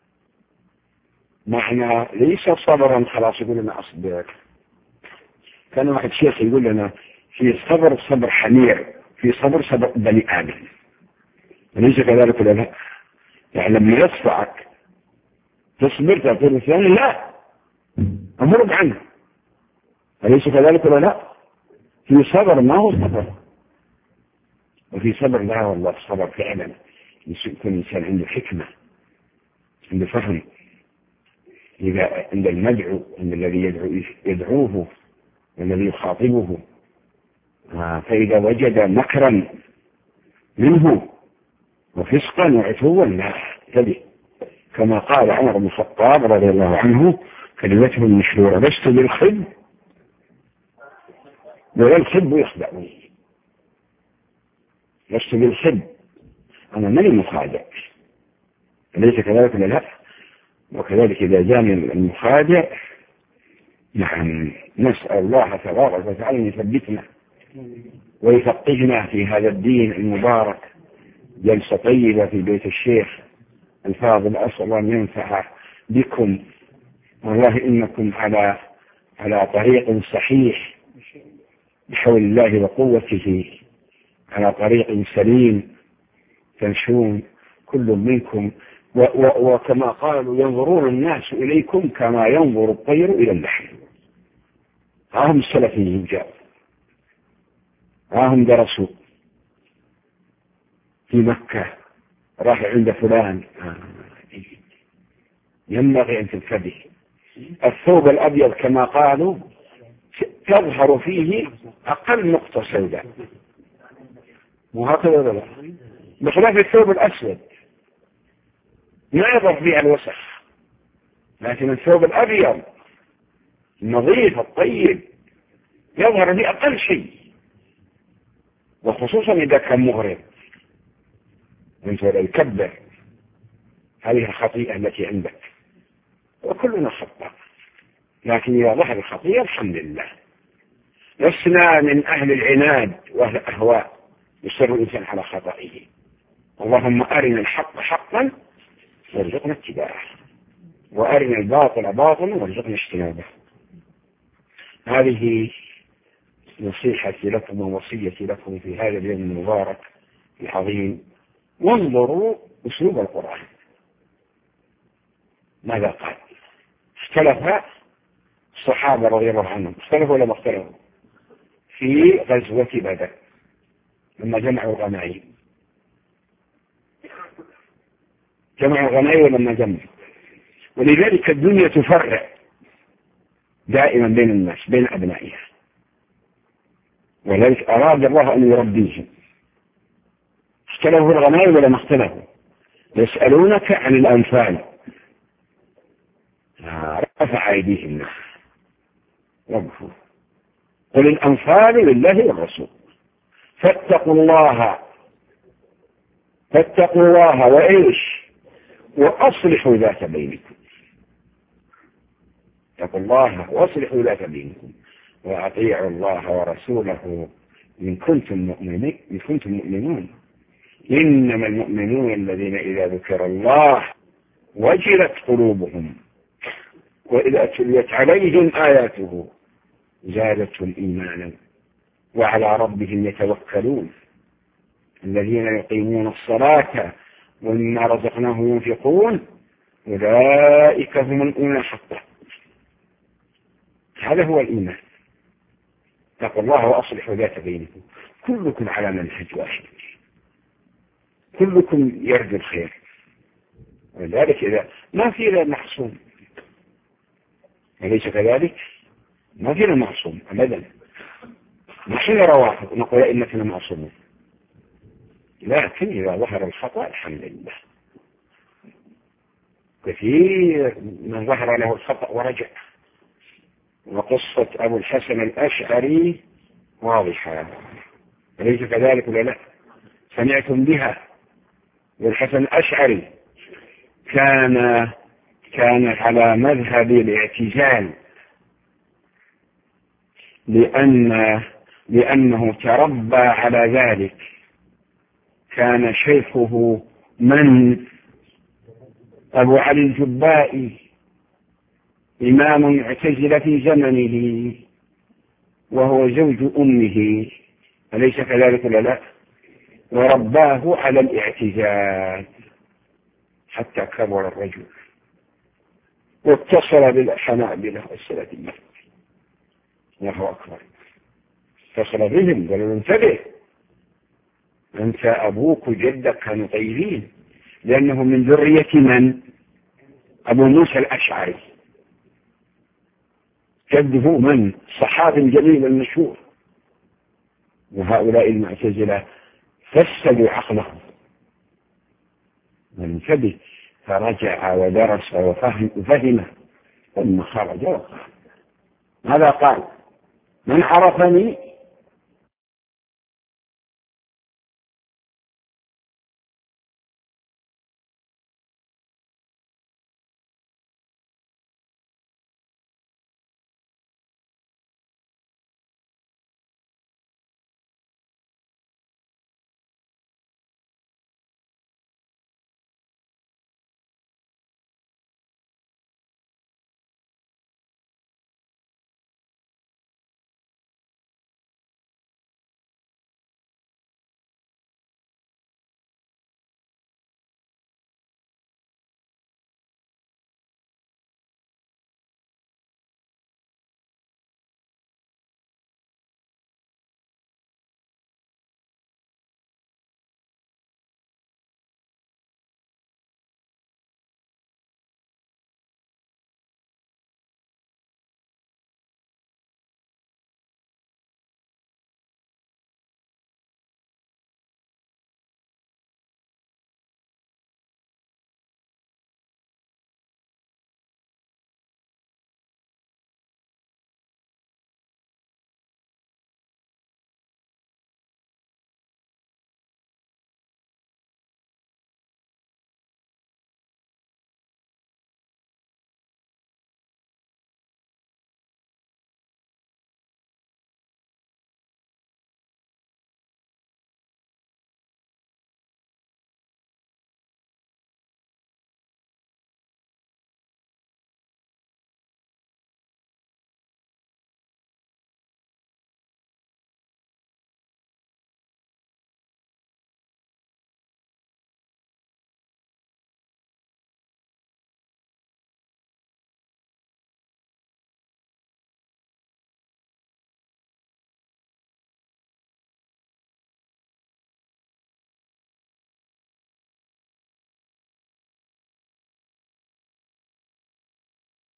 معنى ليس صبرا خلاص يقول لنا أصبر. كان واحد شيخ يقول لنا في صبر صبر حمير، في صبر صبر بني آدم. ليس كذلك ولا لا؟ يعني لما يصفعك تصبر تقول الثاني لا أمرض عنه. أليس كذلك ولا لا؟ في صبر ما هو صبر، وفي صبر لا والله صبر فعلا. يكون الإنسان عنده حكمة، عنده فهم، إذا عند المدعو، عند الذي يدعو يدعوه والذي يخاطبه، فإذا وجد مكرا منه وفسقا وعتوا لا تبه، كما قال عمر بن الخطاب رضي الله عنه كلمته المشهورة لست بالخب ولا الخب يخدعني. لست بالخب، أنا من المخادع. ليس كذلك ولا لا؟ وكذلك إذا جاني المخادع نعم نسأل الله تبارك وتعالى أن يثبتنا ويفقهنا في هذا الدين المبارك. جلسة طيبة في بيت الشيخ الفاضل، أسأل الله أن ينفع بكم. والله إنكم على على طريق صحيح بحول الله وقوته، على طريق سليم تمشون كل منكم. و و وكما قالوا ينظرون الناس إليكم كما ينظر الطير إلى اللحم. هم السلفيين جاءوا، هم درسوا في مكة، راح عند فلان ينبغي أن تنتبه. الثوب الأبيض كما قالوا تظهر فيه أقل نقطة سوداء، وهكذا ولا لا؟ بخلاف الثوب الأسود ما يظهر فيه الوسخ، لكن الثوب الأبيض النظيف الطيب يظهر فيه أقل شيء، وخصوصا إذا كان مغرب. أنت يكبر هذه الخطيئة التي عندك، وكلنا خطأ، لكن إذا ظهر الخطيئة الحمد لله. لسنا من أهل العناد وأهل الأهواء يصر الإنسان على خطئه. اللهم أرنا الحق حقا وارزقنا اتباعه، وأرنا الباطل باطلا وارزقنا اجتنابه. هذه نصيحتي لكم ووصيتي لكم في هذا اليوم المبارك العظيم. وانظروا أسلوب القرآن ماذا قال. اختلف الصحابة رضي الله عنهم، اختلفوا ولا ما اختلفوا في غزوة بدر لما جمعوا الغنائم. جمع الغنائم لما جمع. ولذلك الدنيا تفرع دائما بين الناس بين أبنائها، ولذلك أراد الله أن يربيهم. اختلفوا الغنائم ولا ما اختلفوا؟ يسألونك عن الأنفال، رفع أيديهم وقفوا. قل الأنفال لله والرسول فاتقوا الله فاتقوا الله وإيش وأصلحوا ذات بينكم. اتقوا الله وأصلحوا ذات بينكم وأطيعوا الله ورسوله إن كنتم مؤمنين إن كنتم مؤمنون إنما المؤمنون الذين إذا ذكر الله وجلت قلوبهم وإذا تليت عليهم آياته زادتهم إيمانا وعلى ربهم يتوكلون الذين يقيمون الصلاة ومما رزقناهم ينفقون أولئك هم الأولون حقا. هذا هو الإيمان. اتقوا الله وأصلحوا ذات بينكم. كلكم على منهج واحد، كلكم يرجو الخير، ولذلك إذا ما في إلا معصوم، أليس كذلك؟ ما فينا معصوم أبدا. نحن روافض نقول إنك معصومون، لكن إذا ظهر الخطأ الحمد لله. كثير من ظهر له الخطأ ورجع، وقصة أبو الحسن الأشعري واضحة، أليس كذلك ولا لا؟ سمعتم بها. والحسن الأشعري كان كان على مذهب الاعتزال، لأن لأنه تربى على ذلك. كان شيخه من أبو علي الجبائي، إمام اعتزل في زمنه وهو زوج أمه، أليس كذلك ولا لا؟ ورباه على الاعتزال حتى كبر الرجل واتصل بالحنابلة السلفية، وهو أكبر. اتصل بهم قالوا انتبه، أنت أبوك وجدك كانوا طيبين، لأنه من ذرية من؟ أبو موسى الأشعري، جده من؟ صحابي الجليل المشهور. وهؤلاء المعتزلة فسدوا عقله، انتبه. فرجع ودرس وفهم وفهم ثم خرج وقال ماذا قال؟ من عرفني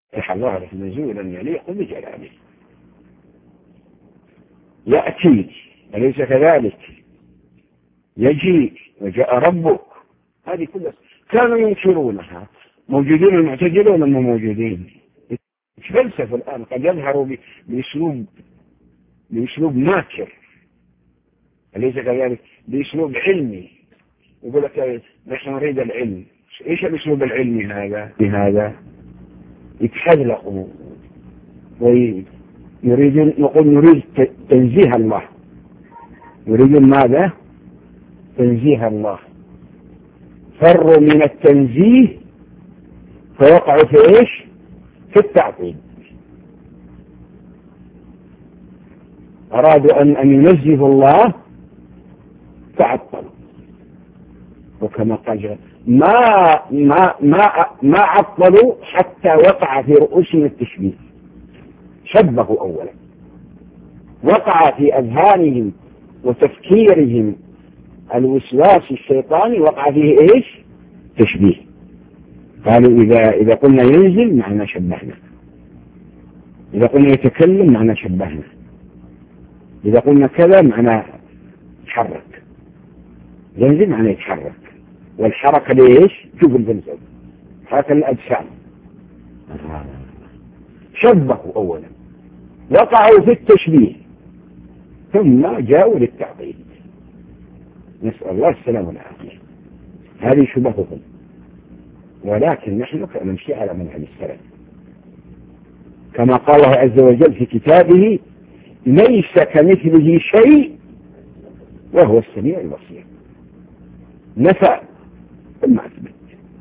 فتح الله نزولا يليق بجلاله. يأتي أليس كذلك؟ يجيء وجاء ربك، هذه كلها كانوا ينكرونها. موجودين المعتزلة ولا مو موجودين؟ فلسفة الآن قد يظهروا بأسلوب بأسلوب ماكر، أليس كذلك؟ بأسلوب علمي، يقول لك نحن نريد العلم. إيش الأسلوب العلمي هذا؟ بهذا يتحذلقوا ويريدون، نقول نريد تنزيه الله، يريدون ماذا؟ تنزيه الله. فروا من التنزيه فوقعوا في إيش؟ في التعطيل. أرادوا أن أن ينزهوا الله تعطلوا. وكما قال ما ما ما ما عطلوا حتى وقع في رؤوسهم التشبيه. شبهوا أولا، وقع في أذهانهم وتفكيرهم الوسواس الشيطاني، وقع فيه إيش؟ تشبيه. قالوا إذا إذا قلنا ينزل معنى شبهنا، إذا قلنا يتكلم معنى شبهنا، إذا قلنا كذا معنى يتحرك. ينزل معنى يتحرك، والحركة ليش؟ شوف الفلسفة، حركة الأجسام. شبهوا أولا، وقعوا في التشبيه، ثم جاءوا للتعطيل. نسأل الله السلامة والعافية. هذه شبههم، ولكن نحن نمشي على منهج السلف، كما قال الله عز وجل في كتابه: ليس كمثله شيء وهو السميع البصير. نفى ثم أثبت،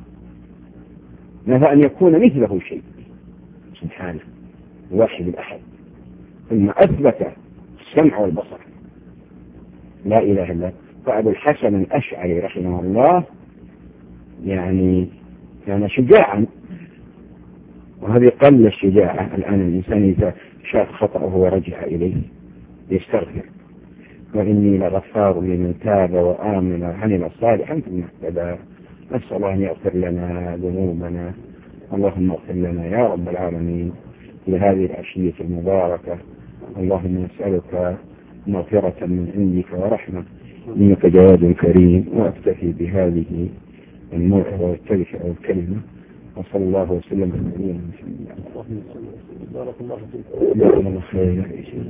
نفى أن يكون مثله شيء سبحانه الواحد الأحد، ثم أثبت السمع والبصر. لا إله إلا. فأبو الحسن الأشعري رحمه الله يعني كان شجاعا، وهذه قل الشجاعة. الآن الإنسان إذا شاف خطأه ورجع إليه يستغفر: وإني لغفار لمن تاب وآمن وعمل صالحا ثم اهتدى. نسأل الله أن يغفر لنا ذنوبنا. اللهم اغفر لنا يا رب العالمين لهذه العشية المباركة. اللهم نسألك مغفرة من عندك ورحمة، إنك جواد كريم. وأكتفي بهذه الموعظة والتذكرة والكلمة، وصلى الله وسلم على نبينا محمد. بارك الله فيك. جزاكم الله خيرا.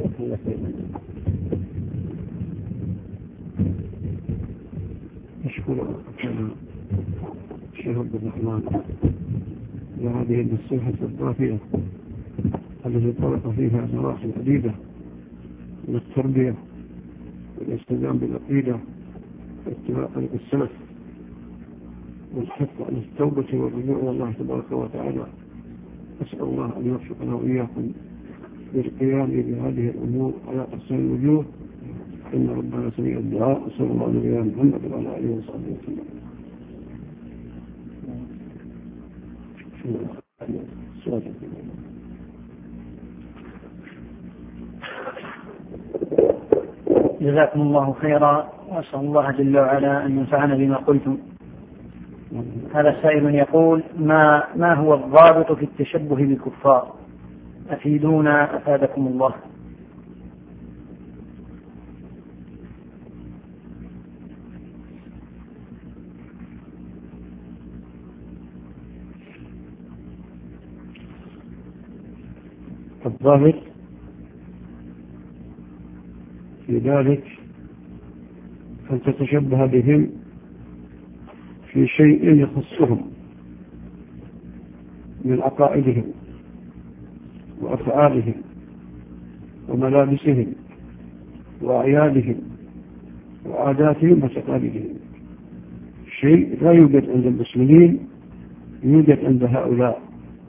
أشكر الشيخ عبد الرحمن لهذه النصيحة الضافية التي طرق فيها مراحل عديدة من التربية والاستلزام بالعقيدة واتباع طريق السلف والحث على التوبة والرجوع إلى الله تبارك وتعالى. أسأل الله أن يوفقنا وإياكم للقيام بهذه الأمور على أحسن الوجوه، إن ربنا سميع الدعاء. صلى الله على نبينا محمد وعلى آله وصحبه وسلم. جزاكم الله خيرا، وأسأل الله جل وعلا أن ينفعنا بما قلتم. هذا سائل يقول: ما ما هو الضابط في التشبه بالكفار؟ أفيدونا أفادكم الله. الضابط في ذلك أن تتشبه بهم في شيء يخصهم من عقائدهم وأفعالهم وملابسهم وأعيادهم وعاداتهم وتقاليدهم. شيء لا يوجد عند المسلمين يوجد عند هؤلاء،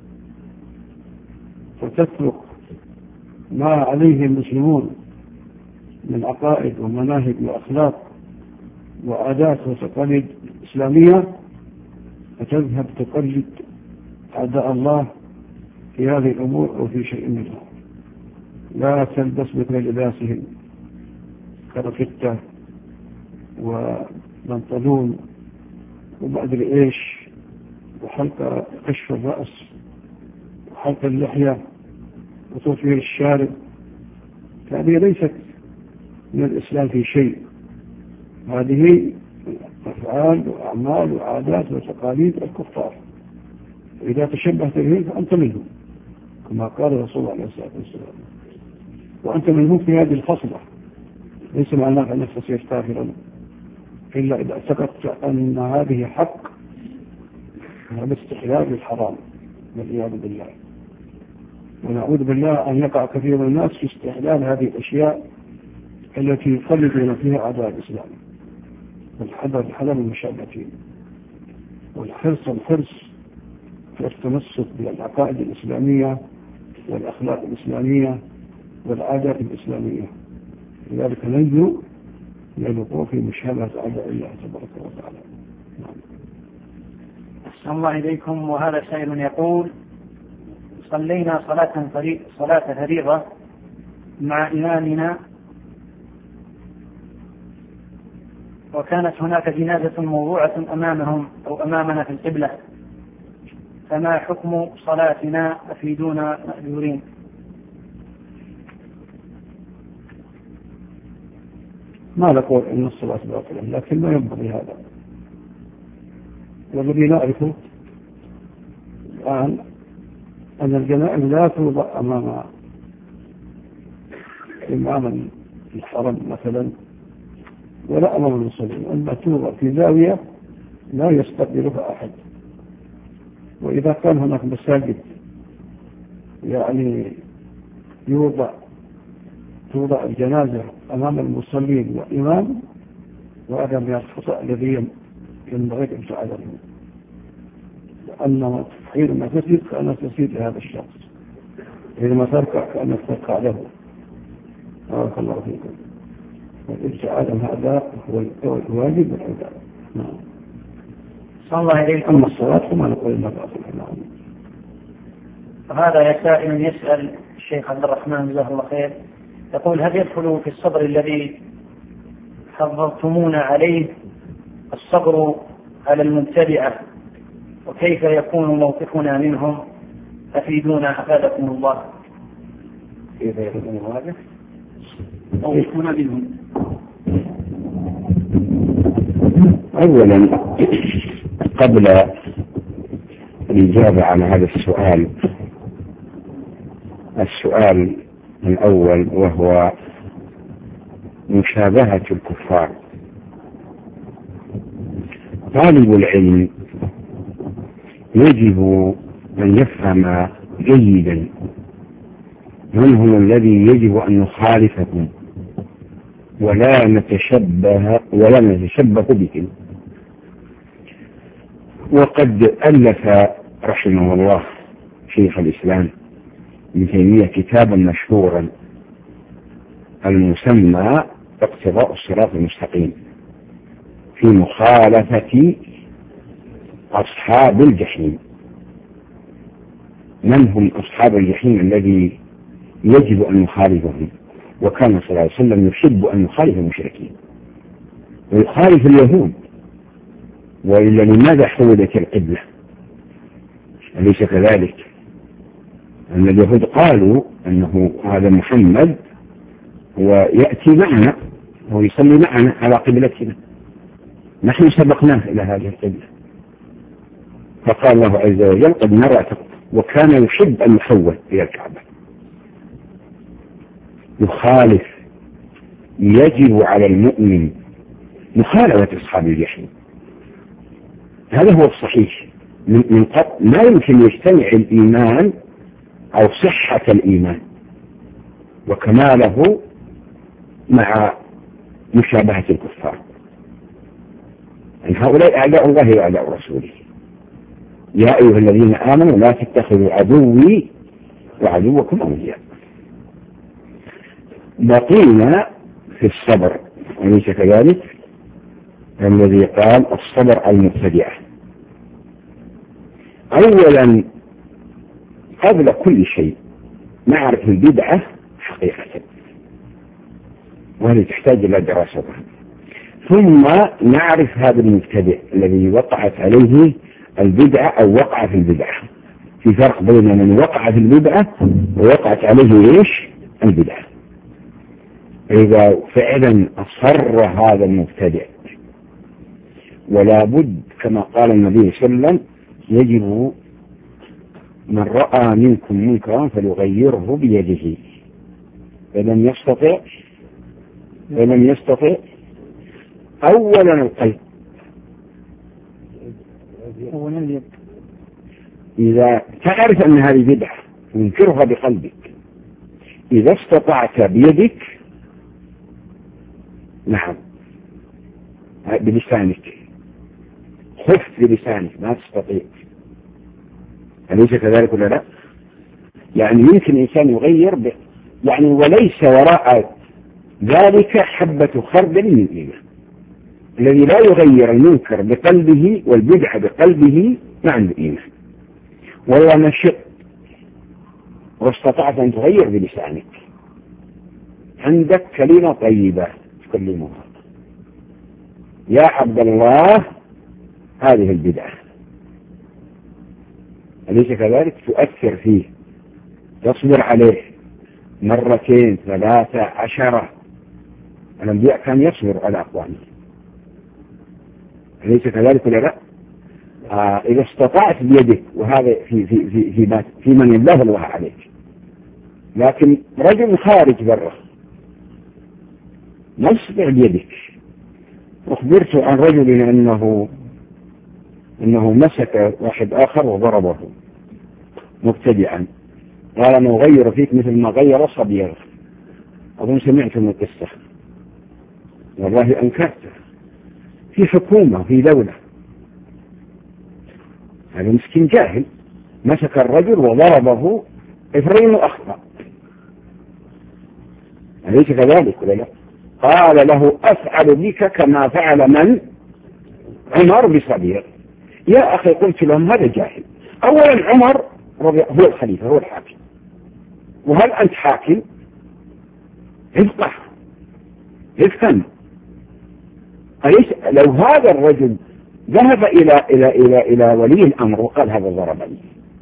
فتترك ما عليه المسلمون من عقائد ومناهج وأخلاق وعادات وتقاليد إسلامية، فتذهب تقلد أعداء الله في هذه الأمور أو في شيء منها. لا تلبس مثل لباسهم كرفتة وبنطلون وما أدري إيش وحلقة كشف الرأس وحلق اللحية وتطوير الشارب، هذه ليست من الإسلام في شيء، هذه أفعال وأعمال وعادات وتقاليد الكفار، وإذا تشبهت بهم فأنت منهم كما قال رسول الله عليه الصلاة والسلام، وأنت منهم في هذه الفصلة، ليس معناه أنك تصير كافرا إلا إذا اعتقدت أن هذه حق، هذا استحلال للحرام والعياذ بالله. ونعوذ بالله أن يقع كثير من الناس في استحلال هذه الأشياء التي يقلدون فيها أعداء الإسلام، والحذر الحذر من المشابهين، والحرص الحرص في التمسك بالعقائد الإسلامية والأخلاق الإسلامية والعادات الإسلامية، لذلك ننجو من الوقوع في مشابهة أعداء الله تبارك وتعالى. نعم. أحسن الله إليكم. وهذا سائل يقول: صلينا صلاة فريضة صلاة فريضة مع إمامنا، وكانت هناك جنازة موضوعة أمامهم أو أمامنا في القبلة، فما حكم صلاتنا؟ أفيدونا مأجورين. ما نقول إن الصلاة باطلة، لكن ما ينبغي هذا. والذي نعرفه الآن أن الجنائز لا توضع أمام إمام الحرم مثلا ولا أمام المصلين، أما توضع في زاوية لا يستقبلها أحد. وإذا كان هناك مساجد يعني يوضع توضع الجنازة أمام المصلين وإمام، وهذا من الخطأ الذي ينبغي الابتعاد عنه، لأن حينما تسجد كأنك تسجد لهذا الشخص، حينما تركع كأنك تركع له. بارك الله فيكم. والابتعاد عن هذا هو الواجب والعبادة. نعم. صلى الله عليكم. أما الصلاة فما نقول إلا باطلة. نعم. وهذا سائل يسأل الشيخ عبد الرحمن جزاه الله خير، يقول: هل يدخل في الصبر الذي حضرتمونا عليه الصبر على المبتدعة، وكيف يكون موقفنا منهم؟ أفيدونا أفادكم الله. كيف يكون هذا موقفنا منهم؟ أولا قبل الإجابة على هذا السؤال، السؤال الأول وهو مشابهة الكفار، طالب العلم يجب أن يفهم جيدا من هم الذي يجب أن نخالفهم ولا نتشبه ولا نتشبه بهم. وقد ألف رحمه الله شيخ الإسلام ابن تيمية كتابا مشهورا المسمى اقتضاء الصراط المستقيم في مخالفة أصحاب الجحيم. من هم أصحاب الجحيم الذي يجب أن نخالفهم؟ وكان صلى الله عليه وسلم يحب أن يخالف المشركين ويخالف اليهود، وإلا لماذا حولت القبلة؟ أليس كذلك؟ أن اليهود قالوا أنه هذا محمد ويأتي معنا ويصلي معنا على قبلتنا، نحن سبقناه إلى هذه القبلة، فقال الله عز وجل: قد نرى، وكان يحب أن يحول إلى الكعبة. يخالف، يجب على المؤمن مخالفة أصحاب الجحيم، هذا هو الصحيح. من قبل ما يمكن يجتمع الإيمان أو صحة الإيمان وكماله مع مشابهة الكفار. أن هؤلاء أعداء الله وأعداء رسوله. يا أيها الذين آمنوا لا تتخذوا عدوي وعدوكم أولياء. بقينا في الصبر، أليس كذلك؟ الذي قال الصبر المبتدعة. أولا قبل كل شيء نعرف البدعة حقيقة، وهذه تحتاج إلى دراستها، ثم نعرف هذا المبتدع الذي وقعت عليه البدعة أو وقع في البدعة، في فرق بين من وقع في البدعة ووقعت عليه إيش البدعة. إذا فعلا أصر هذا المبتدع ولا بد كما قال النبي صلى الله عليه وسلم يجب من رأى منكم منكرا فليغيره بيده فلم يستطع فلم يستطع أولا القلب. إذا تعرف أن هذه بدعة تنكرها بقلبك، إذا استطعت بيدك نعم بلسانك، خف بلسانك ما تستطيع، أليس كذلك ولا لا؟ يعني يمكن إنسان يغير ب... يعني وليس وراء ذلك حبة خردل من إيمان. الذي لا يغير المنكر بقلبه والبدعة بقلبه ما عنده إيمان. والله نشط واستطعت أن تغير بلسانك، عندك كلمة طيبة تكلمها يا عبد الله هذه البدعة، أليس كذلك؟ تؤثر فيه، تصبر عليه مرتين ثلاثة عشرة. الأنبياء كان يصبر على أقوامه، أليس كذلك ولا لا؟ آه إذا استطعت بيدك، وهذا في في في في, في من الله الله عليك. لكن رجل خارج برا ما يستطيع بيدك. أخبرت عن رجل أنه أنه مسك واحد آخر وضربه مبتدعا، قال أنا أغير فيك مثل ما غير صبيغ. أظن سمعت من القصة، والله أنكرته. في حكومة في دولة، هذا مسكين جاهل مسك الرجل وضربه إثرين أخطأ، أليس كذلك ولا لا؟ قال له أفعل بك كما فعل من عمر بصبيغ. يا أخي قلت لهم هذا جاهل. أولا عمر هو الخليفة هو الحاكم، وهل أنت حاكم؟ افقه افهم. أليس لو هذا الرجل ذهب إلى إلى إلى إلى ولي الأمر وقال هذا ضربني،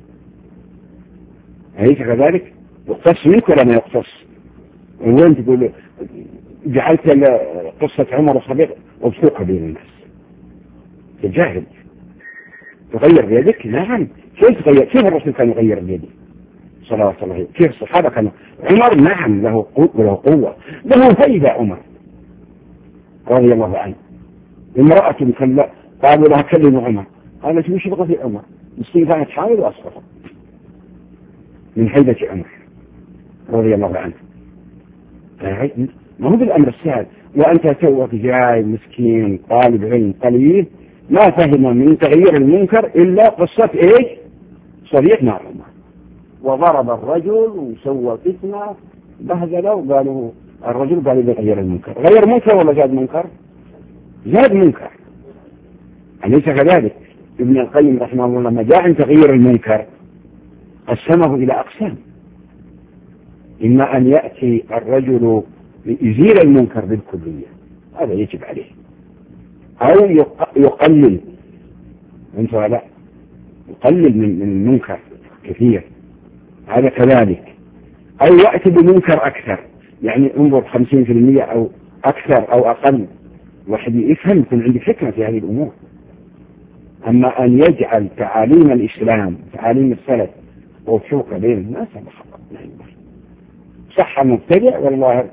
أليس كذلك؟ يقتص منك ولا ما يقتص؟ وين تقول جعلت قصة عمر وصبيغ وبسوق بين الناس؟ تجاهل. تغير بيدك؟ نعم. كيف تغير؟ كيف الرسول كان يغير بيده صلى الله عليه وسلم؟ كيف الصحابة كانوا؟ عمر نعم له قوة له قوة له فايدة. عمر رضي الله عنه امرأة كلا قالوا لها كلموا عمر، قالت مش بغى في عمر، مسكين كانت حامل وأسقطت من حيدة عمر رضي الله عنه. ما هو بالأمر السهل، وأنت توك جاي مسكين طالب علم قليل ما فهم من تغيير المنكر إلا قصة إيش؟ صديق مع عمر وضرب الرجل وسوى فتنة بهدله، وقالوا الرجل قال يغير المنكر. غير منكر ولا زاد منكر؟ زاد منكر، أليس كذلك؟ ابن القيم رحمه الله لما جاء عن تغيير المنكر قسمه إلى أقسام: إما أن يأتي الرجل يزيل المنكر بالكلية، هذا يجب عليه، أو يقلل أنت لا يقلل من المنكر كثير، هذا كذلك، أو يأتي بمنكر أكثر، يعني انظر خمسين في المئة أو أكثر أو أقل. واحد يفهم يكون عنده حكمة في هذه الأمور. أما أن يجعل تعاليم الإسلام تعاليم السلف وفوق بين الناس هذا خطأ. صح مبتدع والله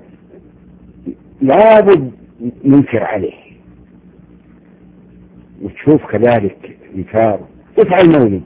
لابد ننكر عليه، وتشوف كذلك إنكار. افعل مولد،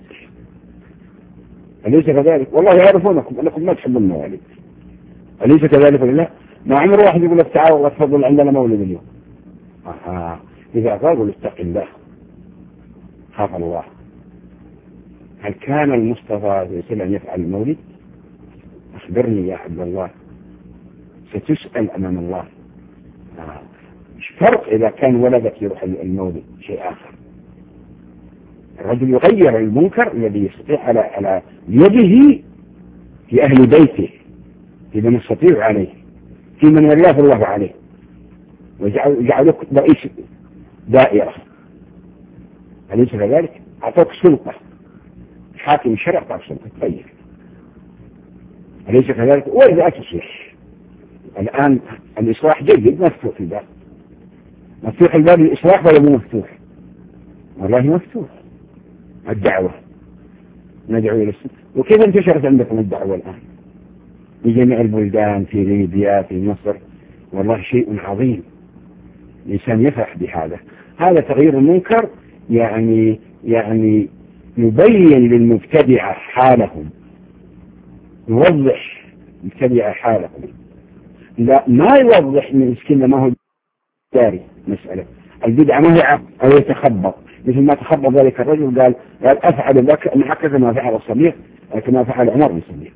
أليس كذلك؟ والله يعرفونكم أنكم ما تحبون الموالد، أليس كذلك ولا لا؟ ما عمر واحد يقول لك تعال والله تفضل عندنا مولد اليوم. آه. إذا قالوا اتق الله خاف الله. هل كان المصطفى صلى الله عليه وسلم يفعل المولد؟ أخبرني يا عبد الله، ستسأل أمام الله. آه. مش فرق إذا كان ولدك يروح المولد، شيء آخر. الرجل يغير المنكر الذي يستطيع على على يده في أهل بيته، في من يستطيع عليه، في من ولاه الله عليه، وجعلوك رئيس دائرة، أليس كذلك؟ أعطوك سلطة حاكم الشرع طاعة السلطة. طيب أليس كذلك؟ وإذا تصلح الآن الإصلاح جيد، مفتوح الباب، مفتوح الباب للإصلاح ولا مو مفتوح؟ والله مفتوح. الدعوة ندعو إلى السلام. وكيف انتشرت عندكم الدعوة الآن في جميع البلدان، في ليبيا، في مصر؟ والله شيء عظيم، الإنسان يفرح بهذا. هذا تغيير المنكر، يعني يعني يبين للمبتدعة حالهم، يوضح المبتدعة حالهم، لا ما يوضح من مسكين ما هو داري مسألة البدعة ما هي عقل أو يتخبط، مثل ما تخبط ذلك الرجل قال قال أفعل ذاك هكذا ما فعل الصديق كما فعل عمر بن الصديق.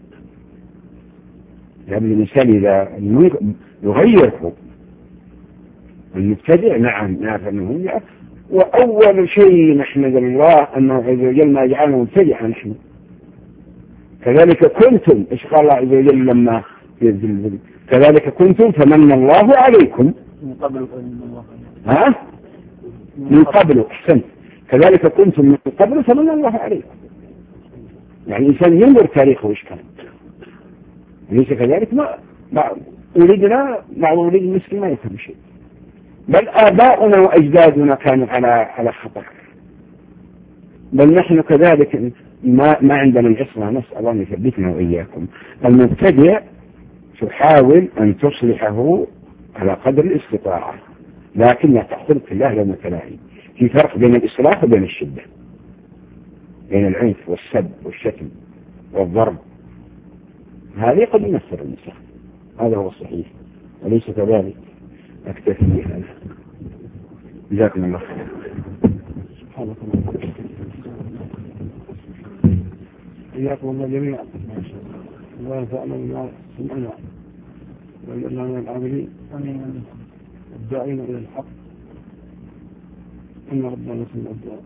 يعني الإنسان إذا يغيره المبتدع نعم نعرف أنه هي. وأول شيء نحمد الله أنه عز وجل ما جعلنا مبتدعا نحن. كذلك كنتم، إيش قال الله عز وجل لما ينزل كذلك كنتم فمن الله عليكم من قبل ها من قبل أحسنت كذلك كنتم من قبل فمن الله عليكم. يعني الإنسان ينظر تاريخه وإيش كان، ليس كذلك ما ما ولدنا مع ولد المسلم ما يفهم شيء، بل آباؤنا وأجدادنا كانوا على على خطر، بل نحن كذلك ما ما عندنا العصمة. نسأل الله أن يثبتنا وإياكم. المبتدع تحاول أن تصلحه على قدر الاستطاعة، لكن لا تحترق في الله لما تلاهي. في فرق بين الإصلاح وبين الشدة، بين العنف والسب والشتم والضرب. هذه قد يمثل النساء، هذا هو الصحيح وليس كذلك. أكتفي بهذا. جزاكم الله خير. سبحانك اللهم إياكم الله جميعا، الله ينفعنا بما سمعنا ويجعلنا من العاملين الداعين إلى الحق. إن ربنا يسمع الدعاء.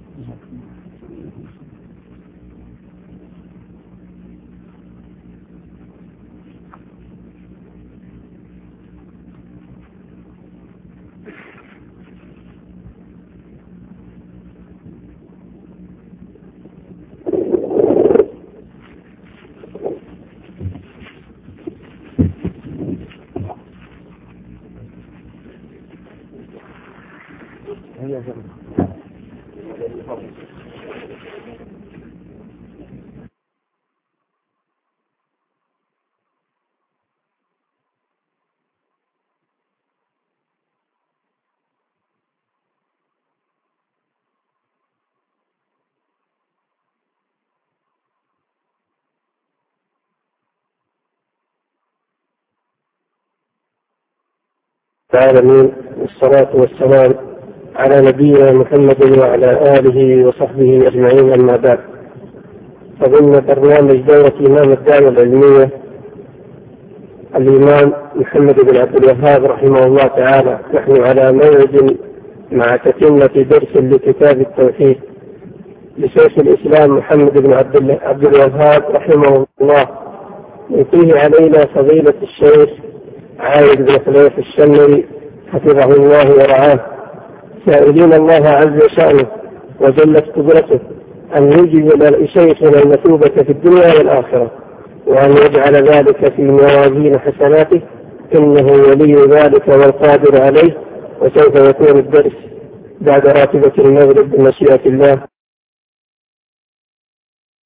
العالمين، والصلاة والسلام على نبينا محمد وعلى آله وصحبه أجمعين. أما بعد، فضمن برنامج دورة إمام الدعوة العلمية الإمام محمد بن عبد الوهاب رحمه الله تعالى، نحن على موعد مع تتمة درس لكتاب التوحيد لشيخ الإسلام محمد بن عبد الوهاب رحمه الله، يأتيه علينا فضيلة الشيخ عايد بن خليفة الشمري حفظه الله ورعاه، سائلين الله عز شأنه وجلت قدرته أن يجزل لشيخنا المثوبة في الدنيا والآخرة، وأن يجعل ذلك في موازين حسناته، إنه ولي ذلك والقادر عليه. وسوف يكون الدرس بعد راتبة المغرب بمشيئة الله.